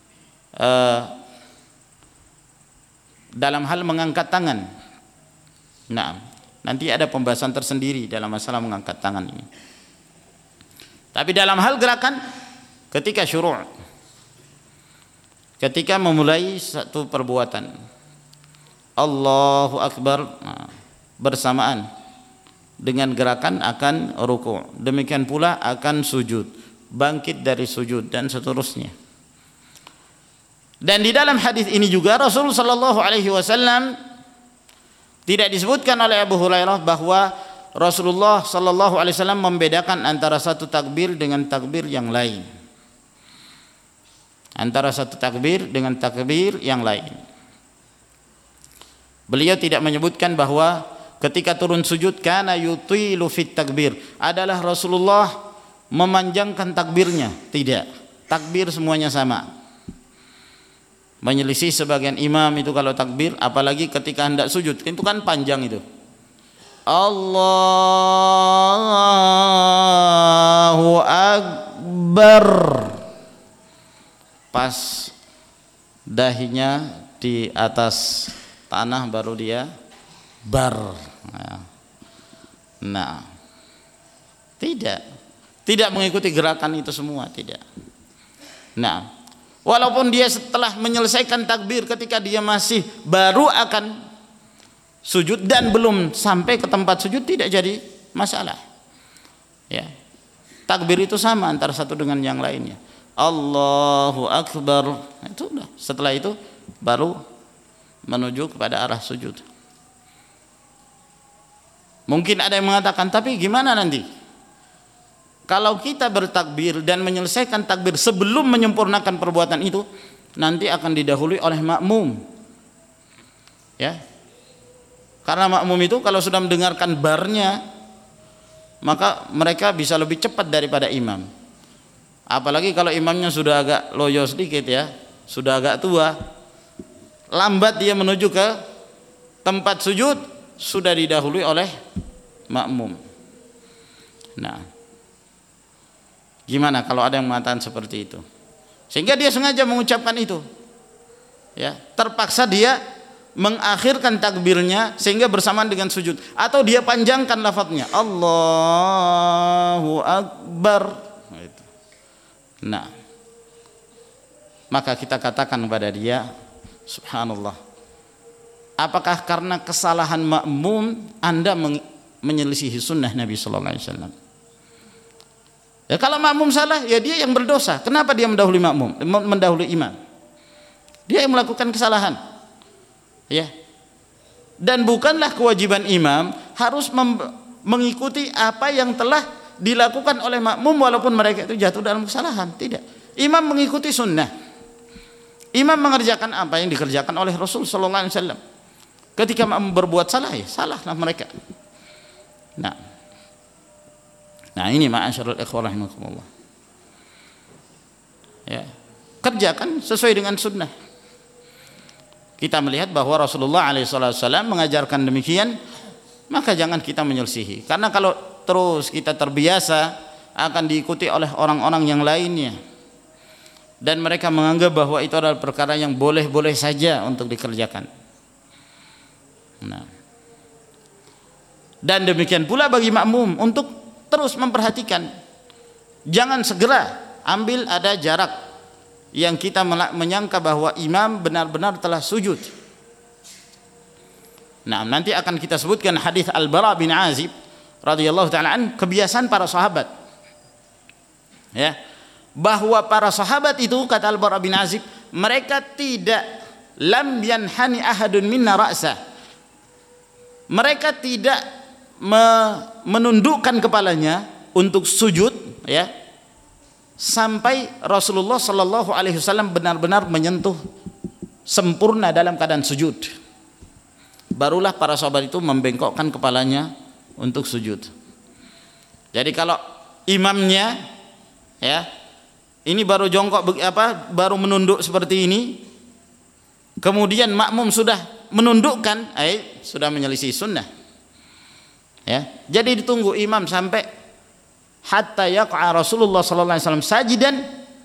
dalam hal mengangkat tangan. Nah, nanti ada pembahasan tersendiri dalam masalah mengangkat tangan ini. Tapi dalam hal gerakan, ketika syuru', ketika memulai satu perbuatan, Allahu Akbar, nah, bersamaan dengan gerakan akan ruku', demikian pula akan sujud, bangkit dari sujud, dan seterusnya. Dan di dalam hadis ini juga Rasulullah sallallahu alaihi wasallam tidak disebutkan oleh Abu Hurairah bahwa Rasulullah sallallahu alaihi wasallam membedakan antara satu takbir dengan takbir yang lain. Antara satu takbir dengan takbir yang lain. Beliau tidak menyebutkan bahwa ketika turun sujud kana yutilu fit takbir, adalah Rasulullah memanjangkan takbirnya. Tidak. Takbir semuanya sama. Menyelisih sebagian imam itu kalau takbir, apalagi ketika hendak sujud, itu kan panjang itu. Allahu Akbar, pas dahinya di atas tanah baru dia bar. Nah, tidak mengikuti gerakan itu semua, tidak. Nah, walaupun dia setelah menyelesaikan takbir, ketika dia masih baru akan sujud dan belum sampai ke tempat sujud, tidak jadi masalah. Ya. Takbir itu sama antara satu dengan yang lainnya. Allahu Akbar. Itu sudah. Setelah itu baru menuju kepada arah sujud. Mungkin ada yang mengatakan, tapi gimana nanti? Kalau kita bertakbir dan menyelesaikan takbir sebelum menyempurnakan perbuatan itu, nanti akan didahului oleh makmum. Ya. Karena makmum itu kalau sudah mendengarkan barnya, maka mereka bisa lebih cepat daripada imam. Apalagi kalau imamnya sudah agak loyo sedikit, ya, sudah agak tua, lambat dia menuju ke tempat sujud, sudah didahului oleh makmum. Nah, gimana kalau ada yang mengatakan seperti itu? Sehingga dia sengaja mengucapkan itu. Ya, terpaksa dia mengakhirkan takbirnya sehingga bersamaan dengan sujud, atau dia panjangkan lafadznya Allahu Akbar. Nah, maka kita katakan kepada dia, subhanallah, apakah karena kesalahan makmum Anda menyelisihi sunnah Nabi sallallahu alaihi wasallam? Ya, kalau makmum salah, ya dia yang berdosa. Kenapa dia mendahului makmum, mendahului imam? Dia yang melakukan kesalahan. Ya. Dan bukanlah kewajiban imam harus mengikuti apa yang telah dilakukan oleh makmum walaupun mereka itu jatuh dalam kesalahan. Tidak. Imam mengikuti sunnah. Imam mengerjakan apa yang dikerjakan oleh Rasul sallallahu alaihi wasallam. Ketika makmum berbuat salah, ya salahlah mereka. Nah, ini ma'asyiral ikhwah rahimakumullah. Ya, kerjakan sesuai dengan sunnah. Kita melihat bahwa Rasulullah SAW mengajarkan demikian, maka jangan kita menyelisihi. Karena kalau terus kita terbiasa, akan diikuti oleh orang-orang yang lainnya, dan mereka menganggap bahwa itu adalah perkara yang boleh-boleh saja untuk dikerjakan. Nah, dan demikian pula bagi makmum untuk terus memperhatikan, jangan segera ambil ada jarak yang kita menyangka bahwa imam benar-benar telah sujud. Nah, nanti akan kita sebutkan hadis Al-Bara bin Azib radhiyallahu ta'ala an, kebiasaan para sahabat, ya, bahwa para sahabat itu, kata Al-Bara bin Azib, mereka tidak lam yanhani ahadun minna ra'sa, mereka tidak menundukkan kepalanya untuk sujud, ya, sampai Rasulullah sallallahu alaihi wasallam benar-benar menyentuh sempurna dalam keadaan sujud. Barulah para sahabat itu membengkokkan kepalanya untuk sujud. Jadi kalau imamnya ya ini baru jongkok baru menunduk seperti ini, kemudian makmum sudah menundukkan, sudah menyelisih sunnah. Ya, jadi ditunggu imam sampai hatta yaqa Rasulullah sallallahu alaihi wasallam sajidan,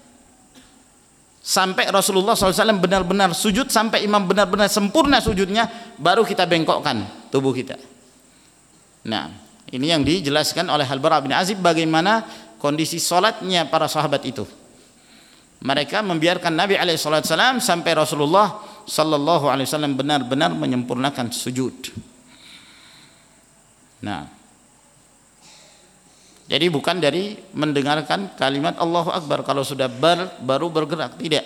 sampai Rasulullah SAW benar-benar sujud, sampai imam benar-benar sempurna sujudnya, baru kita bengkokkan tubuh kita. Nah, ini yang dijelaskan oleh Al-Bara' bin Azib bagaimana kondisi sholatnya para sahabat itu. Mereka membiarkan Nabi SAW sampai Rasulullah SAW benar-benar menyempurnakan sujud. Nah, jadi bukan dari mendengarkan kalimat Allahu Akbar kalau sudah baru bergerak, tidak.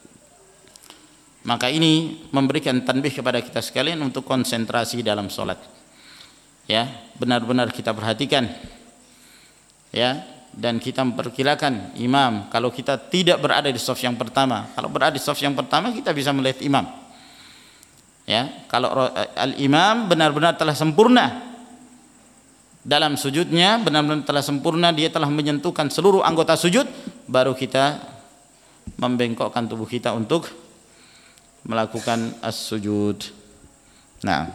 Maka ini memberikan tanbih kepada kita sekalian untuk konsentrasi dalam sholat. Ya, benar-benar kita perhatikan. Ya, dan kita memperkirakan imam. Kalau kita tidak berada di shaf yang pertama, kalau berada di shaf yang pertama kita bisa melihat imam. Ya, kalau al-imam benar-benar telah sempurna dalam sujudnya, benar-benar telah sempurna, dia telah menyentuhkan seluruh anggota sujud, baru kita membengkokkan tubuh kita untuk melakukan as-sujud. Nah,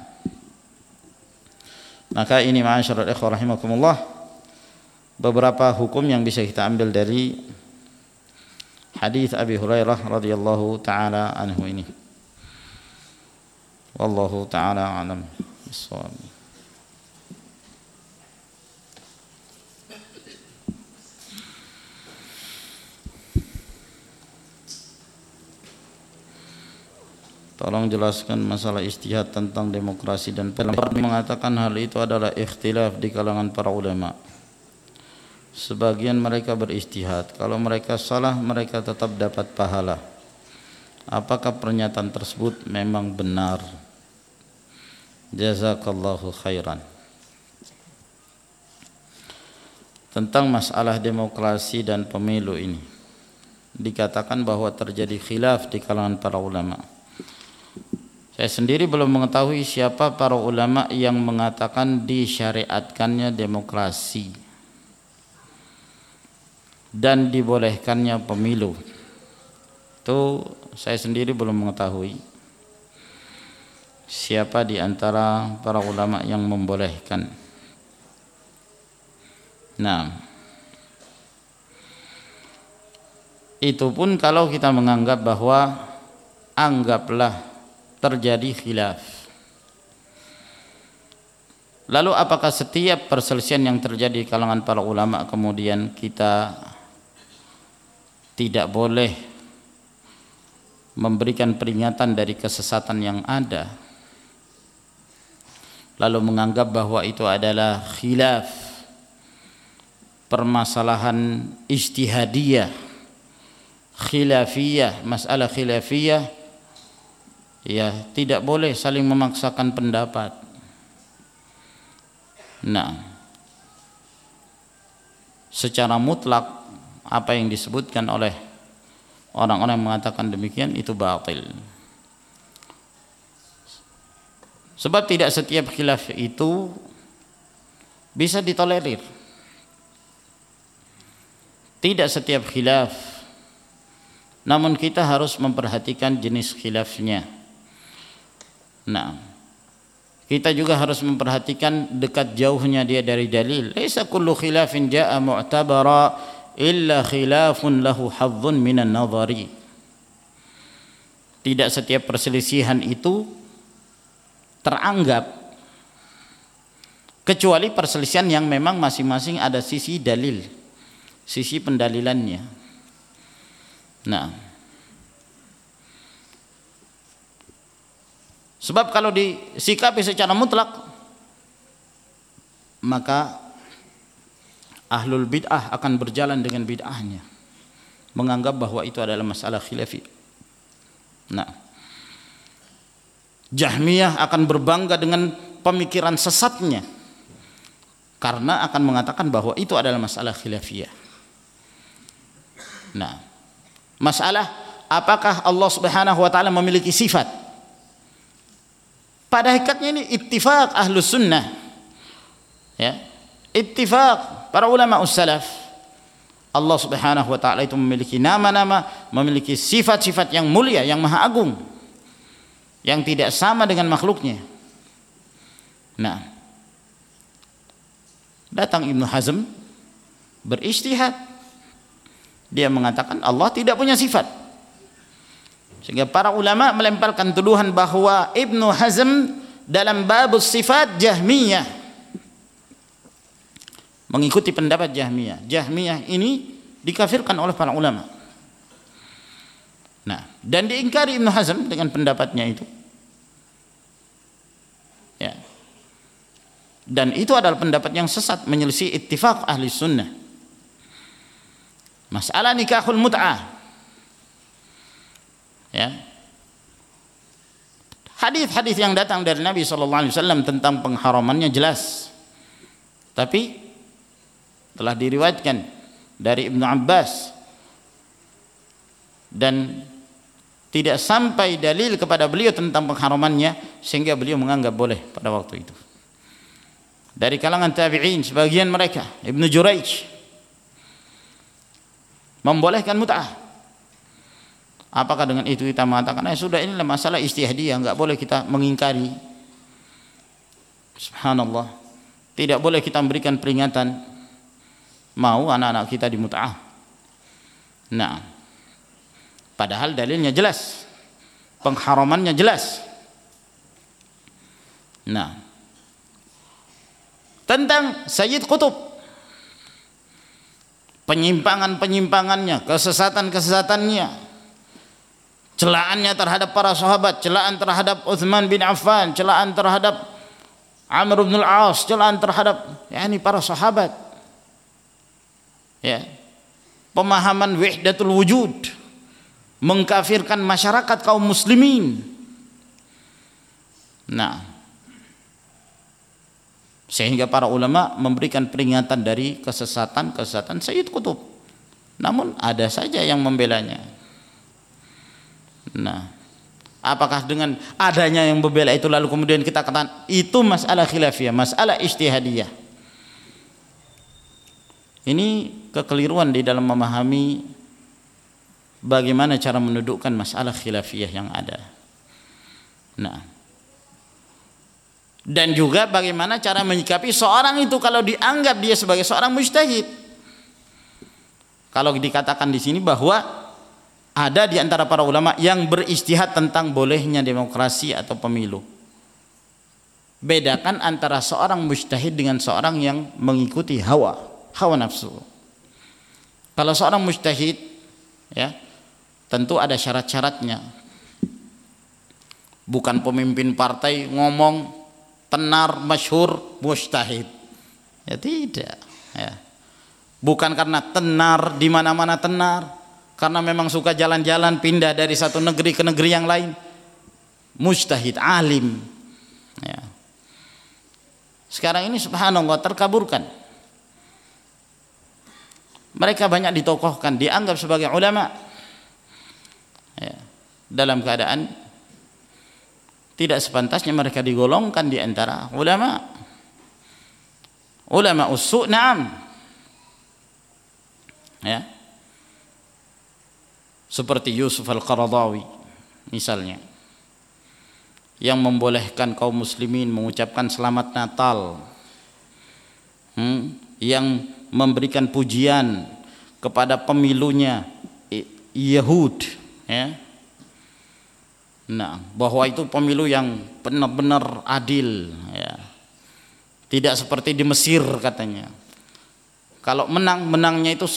maka ini ma'asyiral ikhwah rahimakumullah, beberapa hukum yang bisa kita ambil dari hadis Abi Hurairah radhiyallahu taala anhu ini. Wallahu taala alam bissawab. Tolong jelaskan masalah ijtihad tentang demokrasi dan mengatakan hal itu adalah ikhtilaf di kalangan para ulama. Sebagian mereka berijtihad, kalau mereka salah mereka tetap dapat pahala. Apakah pernyataan tersebut memang benar? Jazakallahu khairan. Tentang masalah demokrasi dan pemilu ini, dikatakan bahwa terjadi khilaf di kalangan para ulama. Saya sendiri belum mengetahui siapa para ulama yang mengatakan disyariatkannya demokrasi dan dibolehkannya pemilu. Itu saya sendiri belum mengetahui siapa di antara para ulama yang membolehkan. Nah, itu pun kalau kita menganggap bahwa anggaplah terjadi khilaf. Lalu apakah setiap perselisihan yang terjadi di kalangan para ulama kemudian kita tidak boleh memberikan peringatan dari kesesatan yang ada, lalu menganggap bahwa itu adalah khilaf, permasalahan ijtihadiyah, khilafiyah, masalah khilafiyah? Ya, tidak boleh saling memaksakan pendapat. Nah, secara mutlak apa yang disebutkan oleh orang-orang yang mengatakan demikian itu batil. Sebab tidak setiap khilaf itu bisa ditolerir. Tidak setiap khilaf. Namun kita harus memperhatikan jenis khilafnya. Nah, kita juga harus memperhatikan dekat jauhnya dia dari dalil. Laisa kullu khilafin jaa mu'tabara illa khilafun lahu hadzun minan nadhari. Tidak setiap perselisihan itu teranggap, kecuali perselisihan yang memang masing-masing ada sisi dalil, sisi pendalilannya. Nah, sebab kalau disikapi secara mutlak, maka ahlul bid'ah akan berjalan dengan bid'ahnya, menganggap bahwa itu adalah masalah khilafi. Nah, Jahmiyah akan berbangga dengan pemikiran sesatnya karena akan mengatakan bahwa itu adalah masalah khilafiyah. Nah, masalah apakah Allah Subhanahu wa taala memiliki sifat? Pada hakikatnya ini ittifaq ahlus sunnah. Ya. Ittifaq para ulama salaf. Allah Subhanahu wa taala itu memiliki nama-nama, memiliki sifat-sifat yang mulia, yang maha agung, yang tidak sama dengan makhluknya. Nah, datang Ibnu Hazm berijtihad, dia mengatakan Allah tidak punya sifat, sehingga para ulama melemparkan tuduhan bahwa Ibnu Hazm dalam bab sifat Jahmiyah, mengikuti pendapat Jahmiyah. Jahmiyah ini dikafirkan oleh para ulama. Nah, dan diingkari Ibnu Hazm dengan pendapatnya itu. Ya. Dan itu adalah pendapat yang sesat, menyelisih ittifaq ahli sunnah. Masalah nikahul mut'ah. Ya. Hadis-hadis yang datang dari Nabi sallallahu alaihi wasallam tentang pengharamannya jelas. Tapi telah diriwayatkan dari Ibnu Abbas dan tidak sampai dalil kepada beliau tentang pengharamannya sehingga beliau menganggap boleh pada waktu itu. Dari kalangan tabi'in sebagian mereka, Ibnu Jurayj membolehkan mut'ah. Apakah dengan itu kita mengatakan sudah inilah masalah ijtihadiyah, enggak boleh kita mengingkari? Subhanallah, tidak boleh kita memberikan peringatan mau anak-anak kita dimut'ah. Nah, padahal dalilnya jelas, pengharamannya jelas. Nah, tentang Sayyid Qutb, penyimpangan-penyimpangannya, kesesatan-kesesatannya, celaannya terhadap para sahabat, celaan terhadap Utsman bin Affan, celaan terhadap Amr bin al-As, celaan terhadap para sahabat. Ya. Pemahaman wahdatul wujud, mengkafirkan masyarakat kaum muslimin. Nah, sehingga para ulama memberikan peringatan dari kesesatan-kesesatan Sayyid Qutb. Namun ada saja yang membelanya. Nah, apakah dengan adanya yang membela itu lalu kemudian kita katakan itu masalah khilafiyah, masalah ijtihadiyah? Ini kekeliruan di dalam memahami bagaimana cara mendudukkan masalah khilafiyah yang ada. Nah, dan juga bagaimana cara menyikapi seorang itu kalau dianggap dia sebagai seorang mujtahid. Kalau dikatakan di sini bahwa ada di antara para ulama yang berijtihad tentang bolehnya demokrasi atau pemilu. Bedakan antara seorang mujtahid dengan seorang yang mengikuti hawa nafsu. Kalau seorang mujtahid, ya, tentu ada syarat-syaratnya. Bukan pemimpin partai ngomong tenar masyhur mujtahid. Ya tidak, ya. Bukan karena tenar di mana-mana tenar, karena memang suka jalan-jalan pindah dari satu negeri ke negeri yang lain. Mujtahid, alim. Ya. Sekarang ini subhanallah terkaburkan. Mereka banyak ditokohkan, dianggap sebagai ulama. Ya. Dalam keadaan tidak sepantasnya mereka digolongkan di antara ulama ussu', na'am, ya, seperti Yusuf al-Qaradawi misalnya, yang membolehkan kaum muslimin mengucapkan selamat Natal, yang memberikan pujian kepada pemilunya Yahud, ya. Nah, bahwa itu pemilu yang benar-benar adil, ya. Tidak seperti di Mesir katanya. Kalau menangnya itu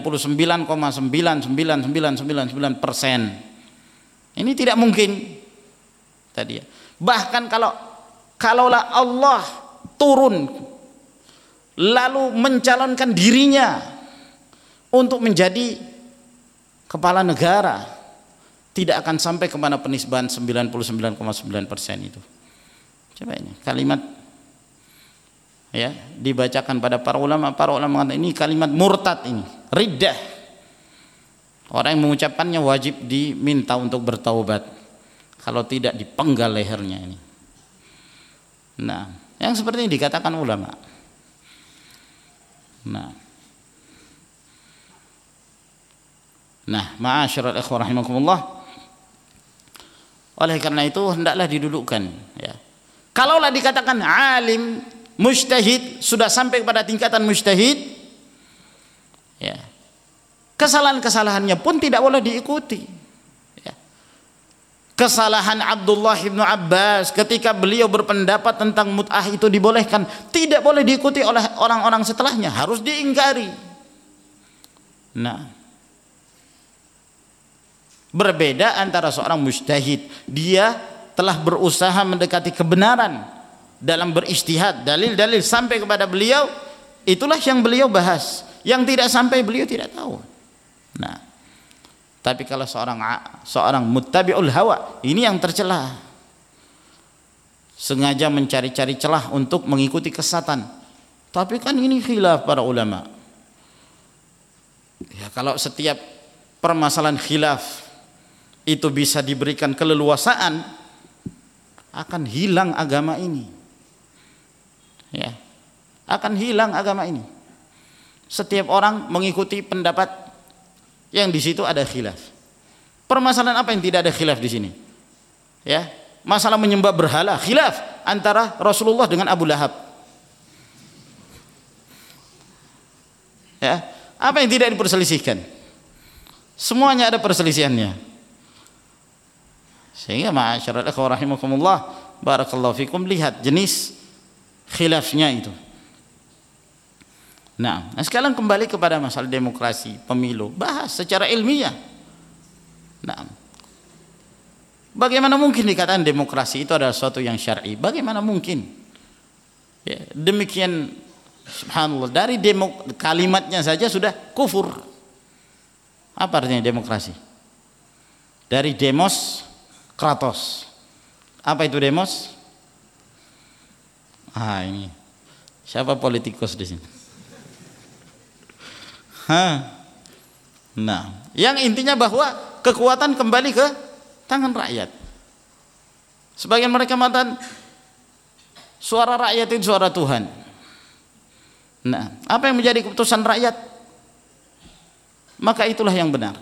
99,99999%. Ini tidak mungkin tadi ya. Bahkan kalaulah Allah turun lalu mencalonkan dirinya untuk menjadi kepala negara, tidak akan sampai kepada penisbahan 99,9% itu. Coba ini kalimat, ya, dibacakan pada para ulama mengatakan ini kalimat murtad, ini riddah. Orang yang mengucapkannya wajib diminta untuk bertaubat. Kalau tidak dipenggal lehernya ini. Nah, yang seperti ini dikatakan ulama. Nah, ma'asyiral ikhwah rahimakumullah. Oleh karena itu hendaklah didudukkan, ya. Kalaulah dikatakan alim, mujtahid, sudah sampai kepada tingkatan mujtahid, ya, kesalahan-kesalahannya pun tidak boleh diikuti, ya. Kesalahan Abdullah bin Abbas ketika beliau berpendapat tentang mut'ah itu dibolehkan, tidak boleh diikuti oleh orang-orang setelahnya, harus diingkari. Nah, berbeda antara seorang mujtahid, dia telah berusaha mendekati kebenaran dalam berijtihad, dalil-dalil sampai kepada beliau, itulah yang beliau bahas. Yang tidak sampai beliau tidak tahu. Nah, tapi kalau seorang muttabi'ul hawa, ini yang tercela. Sengaja mencari-cari celah untuk mengikuti kesesatan. Tapi kan ini khilaf para ulama. Ya, kalau setiap permasalahan khilaf itu bisa diberikan keleluasaan, akan hilang agama ini, ya, akan hilang agama ini. Setiap orang mengikuti pendapat yang di situ ada khilaf. Permasalahan apa yang tidak ada khilaf di sini? Ya, masalah menyembah berhala, khilaf antara Rasulullah dengan Abu Lahab. Ya, apa yang tidak diperselisihkan? Semuanya ada perselisihannya. Sehingga ma'asyiral ikhwah rahimakumullah, barakallahu fikum, lihat jenis khilafnya itu. Nah, sekarang kembali kepada masalah demokrasi, pemilu, bahas secara ilmiah. Nah, bagaimana mungkin dikatakan demokrasi itu adalah sesuatu yang syar'i? Bagaimana mungkin? Ya, demikian, subhanallah, dari kalimatnya saja sudah kufur. Apa artinya demokrasi? Dari demos, kratos. Apa itu demos? Ini siapa politikus di sini? Nah, yang intinya bahwa kekuatan kembali ke tangan rakyat. Sebagian mereka mengatakan suara rakyat itu suara Tuhan. Nah, apa yang menjadi keputusan rakyat, maka itulah yang benar.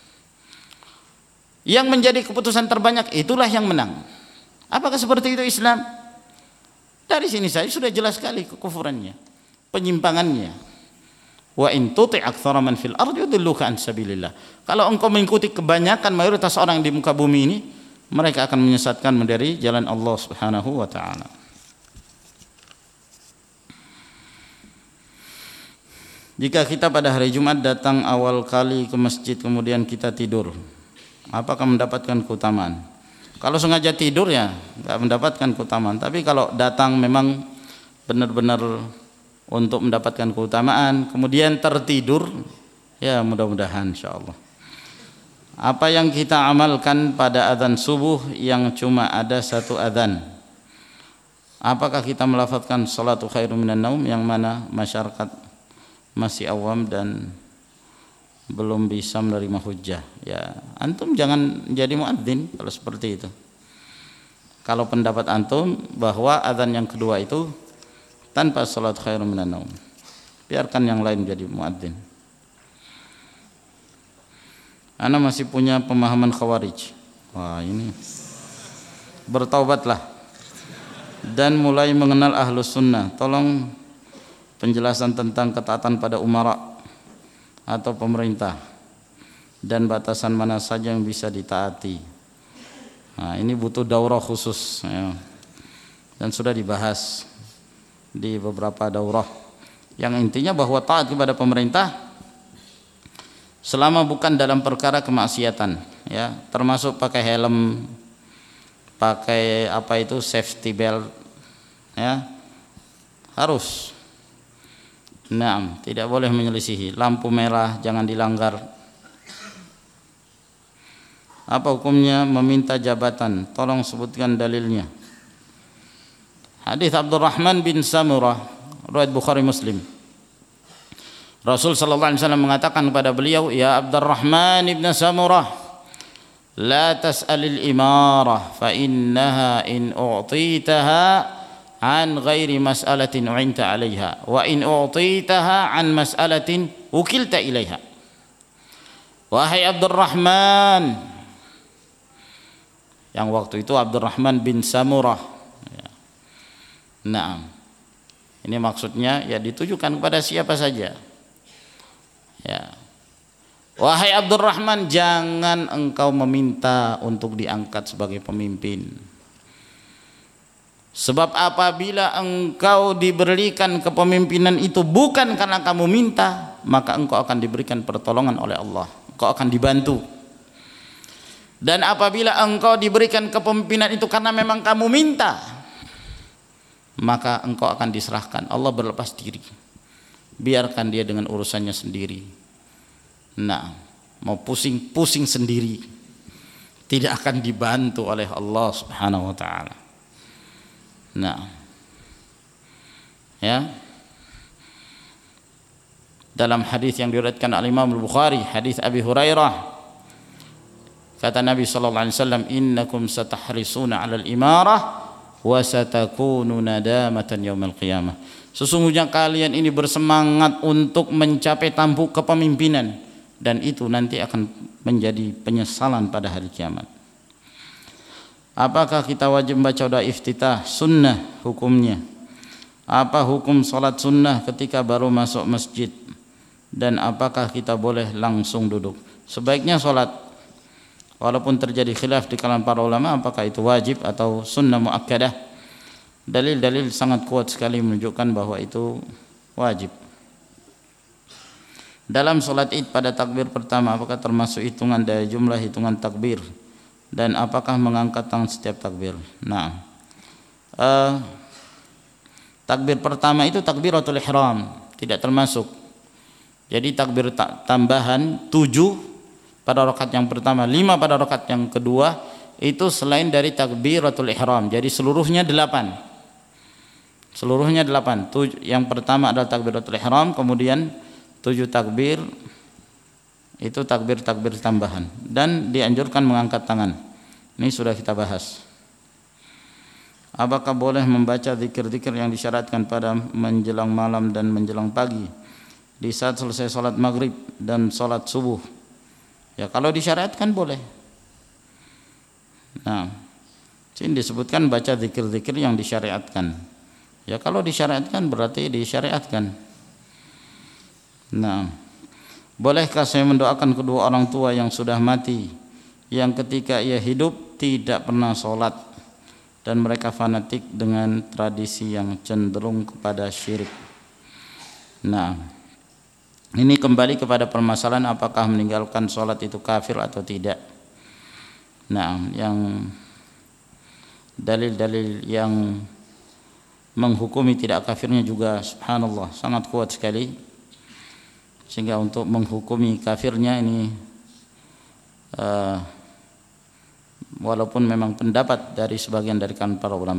Yang menjadi keputusan terbanyak itulah yang menang. Apakah seperti itu Islam? Dari sini saya sudah jelas sekali kekufurannya, penyimpangannya. Wa in tuti' aktsara man fil ardi yudilluka an sabilillah. Kalau engkau mengikuti kebanyakan mayoritas orang di muka bumi ini, mereka akan menyesatkanmu dari jalan Allah Subhanahu wa taala. Jika kita pada hari Jumat datang awal kali ke masjid kemudian kita tidur, apakah mendapatkan keutamaan? Kalau sengaja tidur ya enggak mendapatkan keutamaan, tapi kalau datang memang benar-benar untuk mendapatkan keutamaan kemudian tertidur, ya mudah-mudahan insyaallah. Apa yang kita amalkan pada adzan subuh yang cuma ada satu adzan, apakah kita melafazkan salatu khairum minan naum, yang mana masyarakat masih awam dan belum bisa menerima hujjah? Ya, antum jangan jadi muadzin kalau seperti itu. Kalau pendapat antum bahwa adzan yang kedua itu tanpa salat khairum minan naum, biarkan yang lain jadi muadzin. Ana masih punya pemahaman khawarij. Wah, ini bertaubatlah dan mulai mengenal ahlus sunnah. Tolong penjelasan tentang ketaatan pada umara atau pemerintah dan batasan mana saja yang bisa ditaati. Nah, ini butuh daurah khusus, ya. Dan sudah dibahas di beberapa daurah. Yang intinya bahwa taat kepada pemerintah selama bukan dalam perkara kemaksiatan, ya, termasuk pakai helm, pakai apa itu safety belt, ya, harus. Nah, tidak boleh menyelisihi. Lampu merah jangan dilanggar. Apa hukumnya meminta jabatan? Tolong sebutkan dalilnya. Hadis Abdurrahman bin Samurah, riwayat Bukhari Muslim. Rasul sallallahu alaihi wasallam mengatakan kepada beliau, "Ya Abdurrahman ibn Samurah, la tas'alil imarah fa innaha in u'titaha an ghairi mas'alatin u'inta 'alaiha wa in u'titaha an mas'alatin ukilta ilaiha." Wahai Abdurrahman, yang waktu itu Abdurrahman bin Samurah. Nah, ini maksudnya ya ditujukan kepada siapa saja. Ya. Wahai Abdurrahman, jangan engkau meminta untuk diangkat sebagai pemimpin. Sebab apabila engkau diberikan kepemimpinan itu bukan karena kamu minta, maka engkau akan diberikan pertolongan oleh Allah. Engkau akan dibantu. Dan apabila engkau diberikan kepemimpinan itu karena memang kamu minta, maka engkau akan diserahkan. Allah berlepas diri. Biarkan dia dengan urusannya sendiri. Nah, mau pusing-pusing sendiri, tidak akan dibantu oleh Allah Subhanahu wa taala. Nah, ya. Dalam hadis yang diriwayatkan oleh Imam Al-Bukhari, hadis Abi Hurairah, kata Nabi sallallahu alaihi wasallam, "Innakum satahrisuna 'alal imarah wa satakunu nadamatan yaumil qiyamah." Sesungguhnya kalian ini bersemangat untuk mencapai tampuk kepemimpinan, dan itu nanti akan menjadi penyesalan pada hari kiamat. Apakah kita wajib membaca doa iftitah? Sunnah hukumnya. Apa hukum salat sunnah ketika baru masuk masjid? Dan apakah kita boleh langsung duduk? Sebaiknya salat, walaupun terjadi khilaf di kalangan para ulama apakah itu wajib atau sunnah muakkadah. Dalil-dalil sangat kuat sekali menunjukkan bahwa itu wajib. Dalam salat Id pada takbir pertama, apakah termasuk hitungan dari jumlah hitungan takbir? Dan apakah mengangkat tangan setiap takbir? Nah, takbir pertama itu takbiratul ihram, tidak termasuk. Jadi takbir tambahan 7 pada rakaat yang pertama, 5 pada rakaat yang kedua, itu selain dari takbiratul ihram. Jadi seluruhnya 8. Seluruhnya 8. Yang pertama adalah takbiratul ihram, kemudian 7 takbir itu takbir-takbir tambahan, dan dianjurkan mengangkat tangan. Ini sudah kita bahas. Apakah boleh membaca zikir-zikir yang disyaratkan pada menjelang malam dan menjelang pagi di saat selesai salat maghrib dan salat subuh? Ya, kalau disyariatkan boleh. Nah, sini disebutkan baca zikir-zikir yang disyariatkan. Ya, kalau disyariatkan berarti disyariatkan. Nah, bolehkah saya mendoakan kedua orang tua yang sudah mati, yang ketika ia hidup tidak pernah sholat, dan mereka fanatik dengan tradisi yang cenderung kepada syirik? Nah, ini kembali kepada permasalahan apakah meninggalkan sholat itu kafir atau tidak. Nah, yang dalil-dalil yang menghukumi tidak kafirnya juga subhanallah sangat kuat sekali, sehingga untuk menghukumi kafirnya ini walaupun memang pendapat dari sebagian dari kalangan para ulama.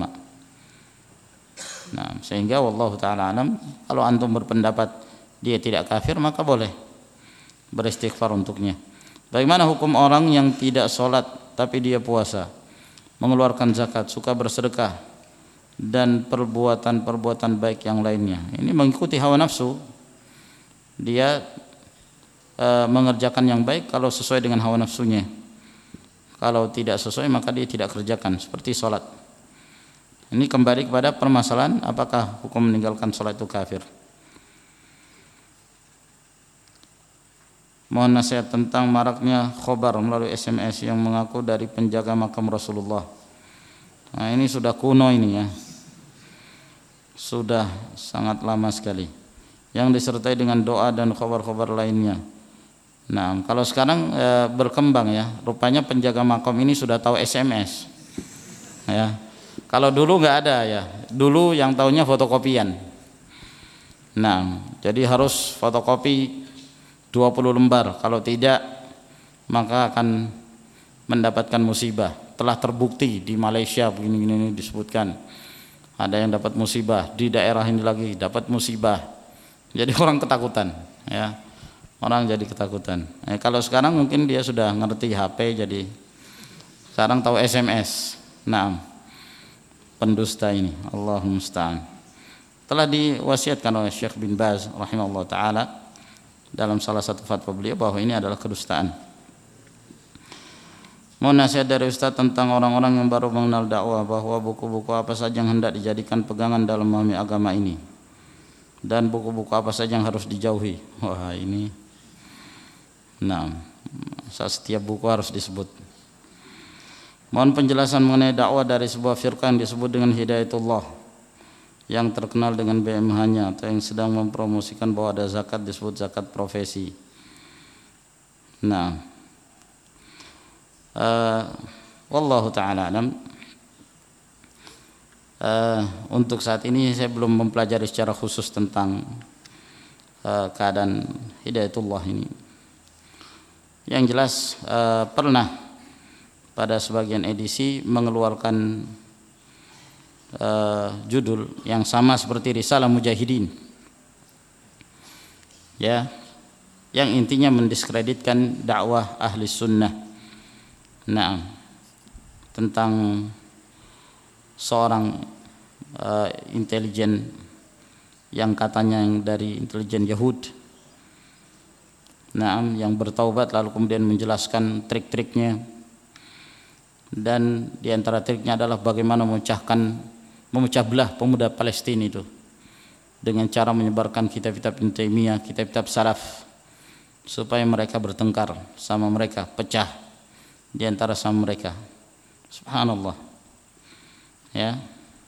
Nah, sehingga wallahu taala alam, kalau antum berpendapat dia tidak kafir maka boleh beristighfar untuknya. Bagaimana hukum orang yang tidak sholat tapi dia puasa, mengeluarkan zakat, suka bersedekah, dan perbuatan-perbuatan baik yang lainnya? Ini mengikuti hawa nafsu. Dia mengerjakan yang baik kalau sesuai dengan hawa nafsunya. Kalau tidak sesuai maka dia tidak kerjakan, seperti sholat. Ini kembali kepada permasalahan apakah hukum meninggalkan sholat itu kafir. Mohon nasihat tentang maraknya khobar melalui SMS yang mengaku dari penjaga makam Rasulullah. Nah, ini sudah kuno ini ya, sudah sangat lama sekali, yang disertai dengan doa dan khobar-khobar lainnya. Nah, kalau sekarang berkembang ya, rupanya penjaga makam ini sudah tahu SMS ya. Kalau dulu nggak ada ya, dulu yang tahunya fotokopian. Nah, jadi harus fotokopi 20 lembar, kalau tidak maka akan mendapatkan musibah. Telah terbukti di Malaysia begini-gini disebutkan, ada yang dapat musibah, di daerah ini lagi dapat musibah. Jadi orang ketakutan ya. Orang jadi ketakutan. Kalau sekarang mungkin dia sudah ngerti HP, jadi sekarang tahu SMS. Nah, pendusta ini, Allahumma musta'an. Telah diwasiatkan oleh Syekh bin Baz rahimahullah taala dalam salah satu fatwa beliau bahwa ini adalah kedustaan. Mohon nasihat dari Ustaz tentang orang-orang yang baru mengenal dakwah, bahwa buku-buku apa saja yang hendak dijadikan pegangan dalam memahami agama ini, dan buku-buku apa saja yang harus dijauhi. Wah, ini setiap buku harus disebut. Mohon penjelasan mengenai dakwah dari sebuah firqah yang disebut dengan Hidayatullah, yang terkenal dengan BMH-nya, atau yang sedang mempromosikan bahwa ada zakat disebut zakat profesi. Wallahu ta'ala alam. Untuk saat ini saya belum mempelajari secara khusus tentang keadaan Hidayatullah ini. Yang jelas pernah pada sebagian edisi mengeluarkan judul yang sama seperti Risalah Mujahidin, ya, yang intinya mendiskreditkan dakwah ahli sunnah. Tentang seorang intelijen yang katanya yang dari intelijen Yahud, yang bertaubat lalu kemudian menjelaskan trik-triknya, dan diantara triknya adalah bagaimana memecah belah pemuda Palestina itu dengan cara menyebarkan kitab-kitab Ibnu Taimiyah, kitab-kitab salaf, supaya mereka bertengkar sama mereka, pecah di antara sama mereka. Subhanallah, ya,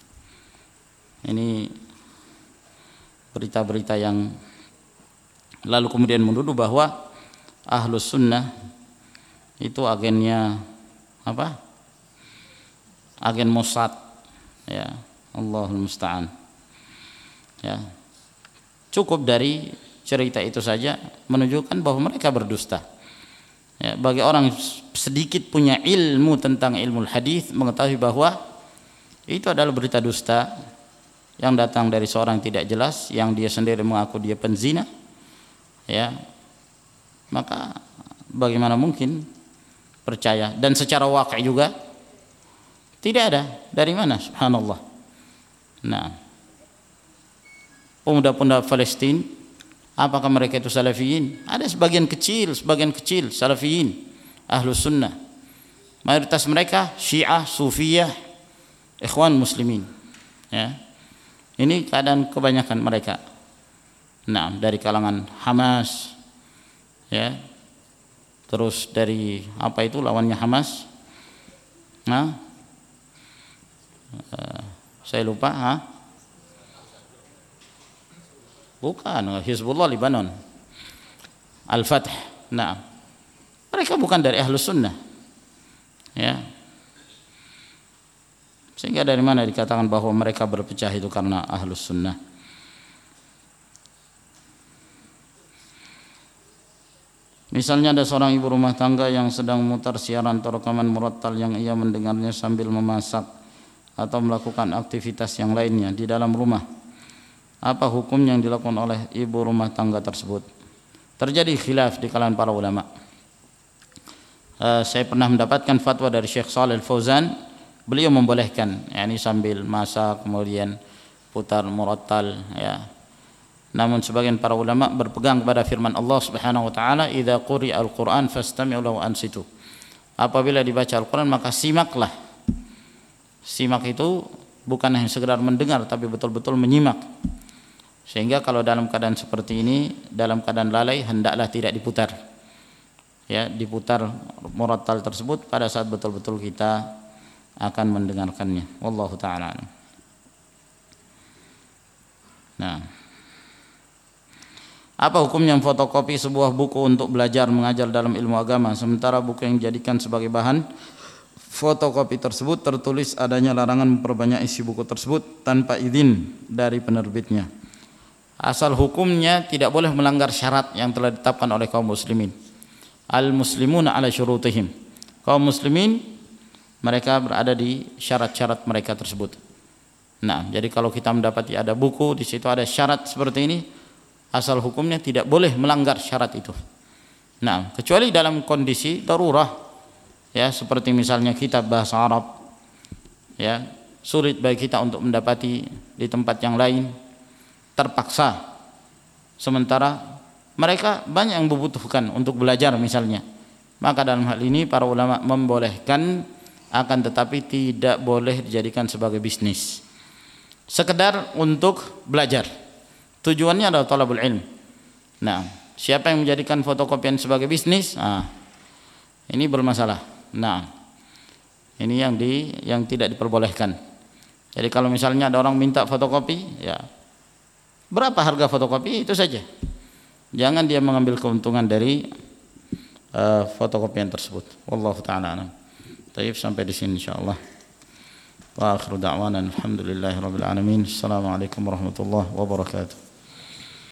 ini berita-berita yang lalu kemudian menuduh bahwa Ahlus Sunnah itu agennya apa? Agen Mossad, ya, Allahul musta'an. Ya, cukup dari cerita itu saja menunjukkan bahwa mereka berdusta. Ya, bagi orang sedikit punya ilmu tentang ilmu hadis mengetahui bahwa itu adalah berita dusta yang datang dari seorang tidak jelas, yang dia sendiri mengaku dia penzina, ya, maka bagaimana mungkin percaya? Dan secara waqi' juga tidak ada. Dari mana? Subhanallah. Pemuda-pemuda Palestina, apakah mereka itu salafiyin? Ada sebagian kecil salafiyin, Ahlus Sunnah. Mayoritas mereka Syiah, Sufiyah, Ikhwan Muslimin. Ya. Ini keadaan kebanyakan mereka. Dari kalangan Hamas, ya. Terus dari apa itu lawannya Hamas? Saya lupa. Bukan, Hizbullah Libanon, Al-Fath. Mereka bukan dari Ahlus Sunnah, ya. Sehingga dari mana dikatakan bahwa mereka berpecah itu karena Ahlus Sunnah? Misalnya ada seorang ibu rumah tangga yang sedang memutar siaran atau rekaman murattal yang ia mendengarnya sambil memasak atau melakukan aktivitas yang lainnya di dalam rumah. Apa hukum yang dilakukan oleh ibu rumah tangga tersebut? Terjadi khilaf di kalangan para ulama. Saya pernah mendapatkan fatwa dari Syekh Shalih Al-Fauzan, beliau membolehkan, yakni sambil masak kemudian putar murattal, ya. Namun sebagian para ulama berpegang kepada firman Allah Subhanahu wa taala, "Idza quri'al Qur'an fastami'u lahu wa ansitu." Apabila dibaca Al-Qur'an maka simaklah. Simak itu bukan hanya sekedar mendengar tapi betul-betul menyimak. Sehingga kalau dalam keadaan seperti ini, dalam keadaan lalai, hendaklah tidak diputar. Ya, diputar murattal tersebut pada saat betul-betul kita akan mendengarkannya. Wallahu ta'ala. Apa hukumnya fotokopi sebuah buku untuk belajar mengajar dalam ilmu agama, sementara buku yang dijadikan sebagai bahan fotokopi tersebut tertulis adanya larangan memperbanyak isi buku tersebut tanpa izin dari penerbitnya? Asal hukumnya tidak boleh melanggar syarat yang telah ditetapkan oleh kaum muslimin. Al-muslimuna ala syurutihim. Kaum muslimin mereka berada di syarat-syarat mereka tersebut. Jadi kalau kita mendapati ada buku di situ ada syarat seperti ini, asal hukumnya tidak boleh melanggar syarat itu. Nah, kecuali dalam kondisi darurah, ya, seperti misalnya kitab bahasa Arab, ya, sulit bagi kita untuk mendapati di tempat yang lain, terpaksa, sementara mereka banyak yang membutuhkan untuk belajar misalnya, maka dalam hal ini para ulama membolehkan, akan tetapi tidak boleh dijadikan sebagai bisnis, sekedar untuk belajar, tujuannya adalah talabul ilm. Nah, siapa yang menjadikan fotokopian sebagai bisnis, ini bermasalah. Nah, ini yang tidak diperbolehkan. Jadi kalau misalnya ada orang minta fotokopi, ya, berapa harga fotokopi, itu saja, jangan dia mengambil keuntungan dari fotokopian tersebut. Wallahu ta'ala a'lam. Baik, sampai di sini insyaallah. Wa akhiru da'wana alhamdulillahirabbil alamin. Assalamualaikum warahmatullahi wabarakatuh.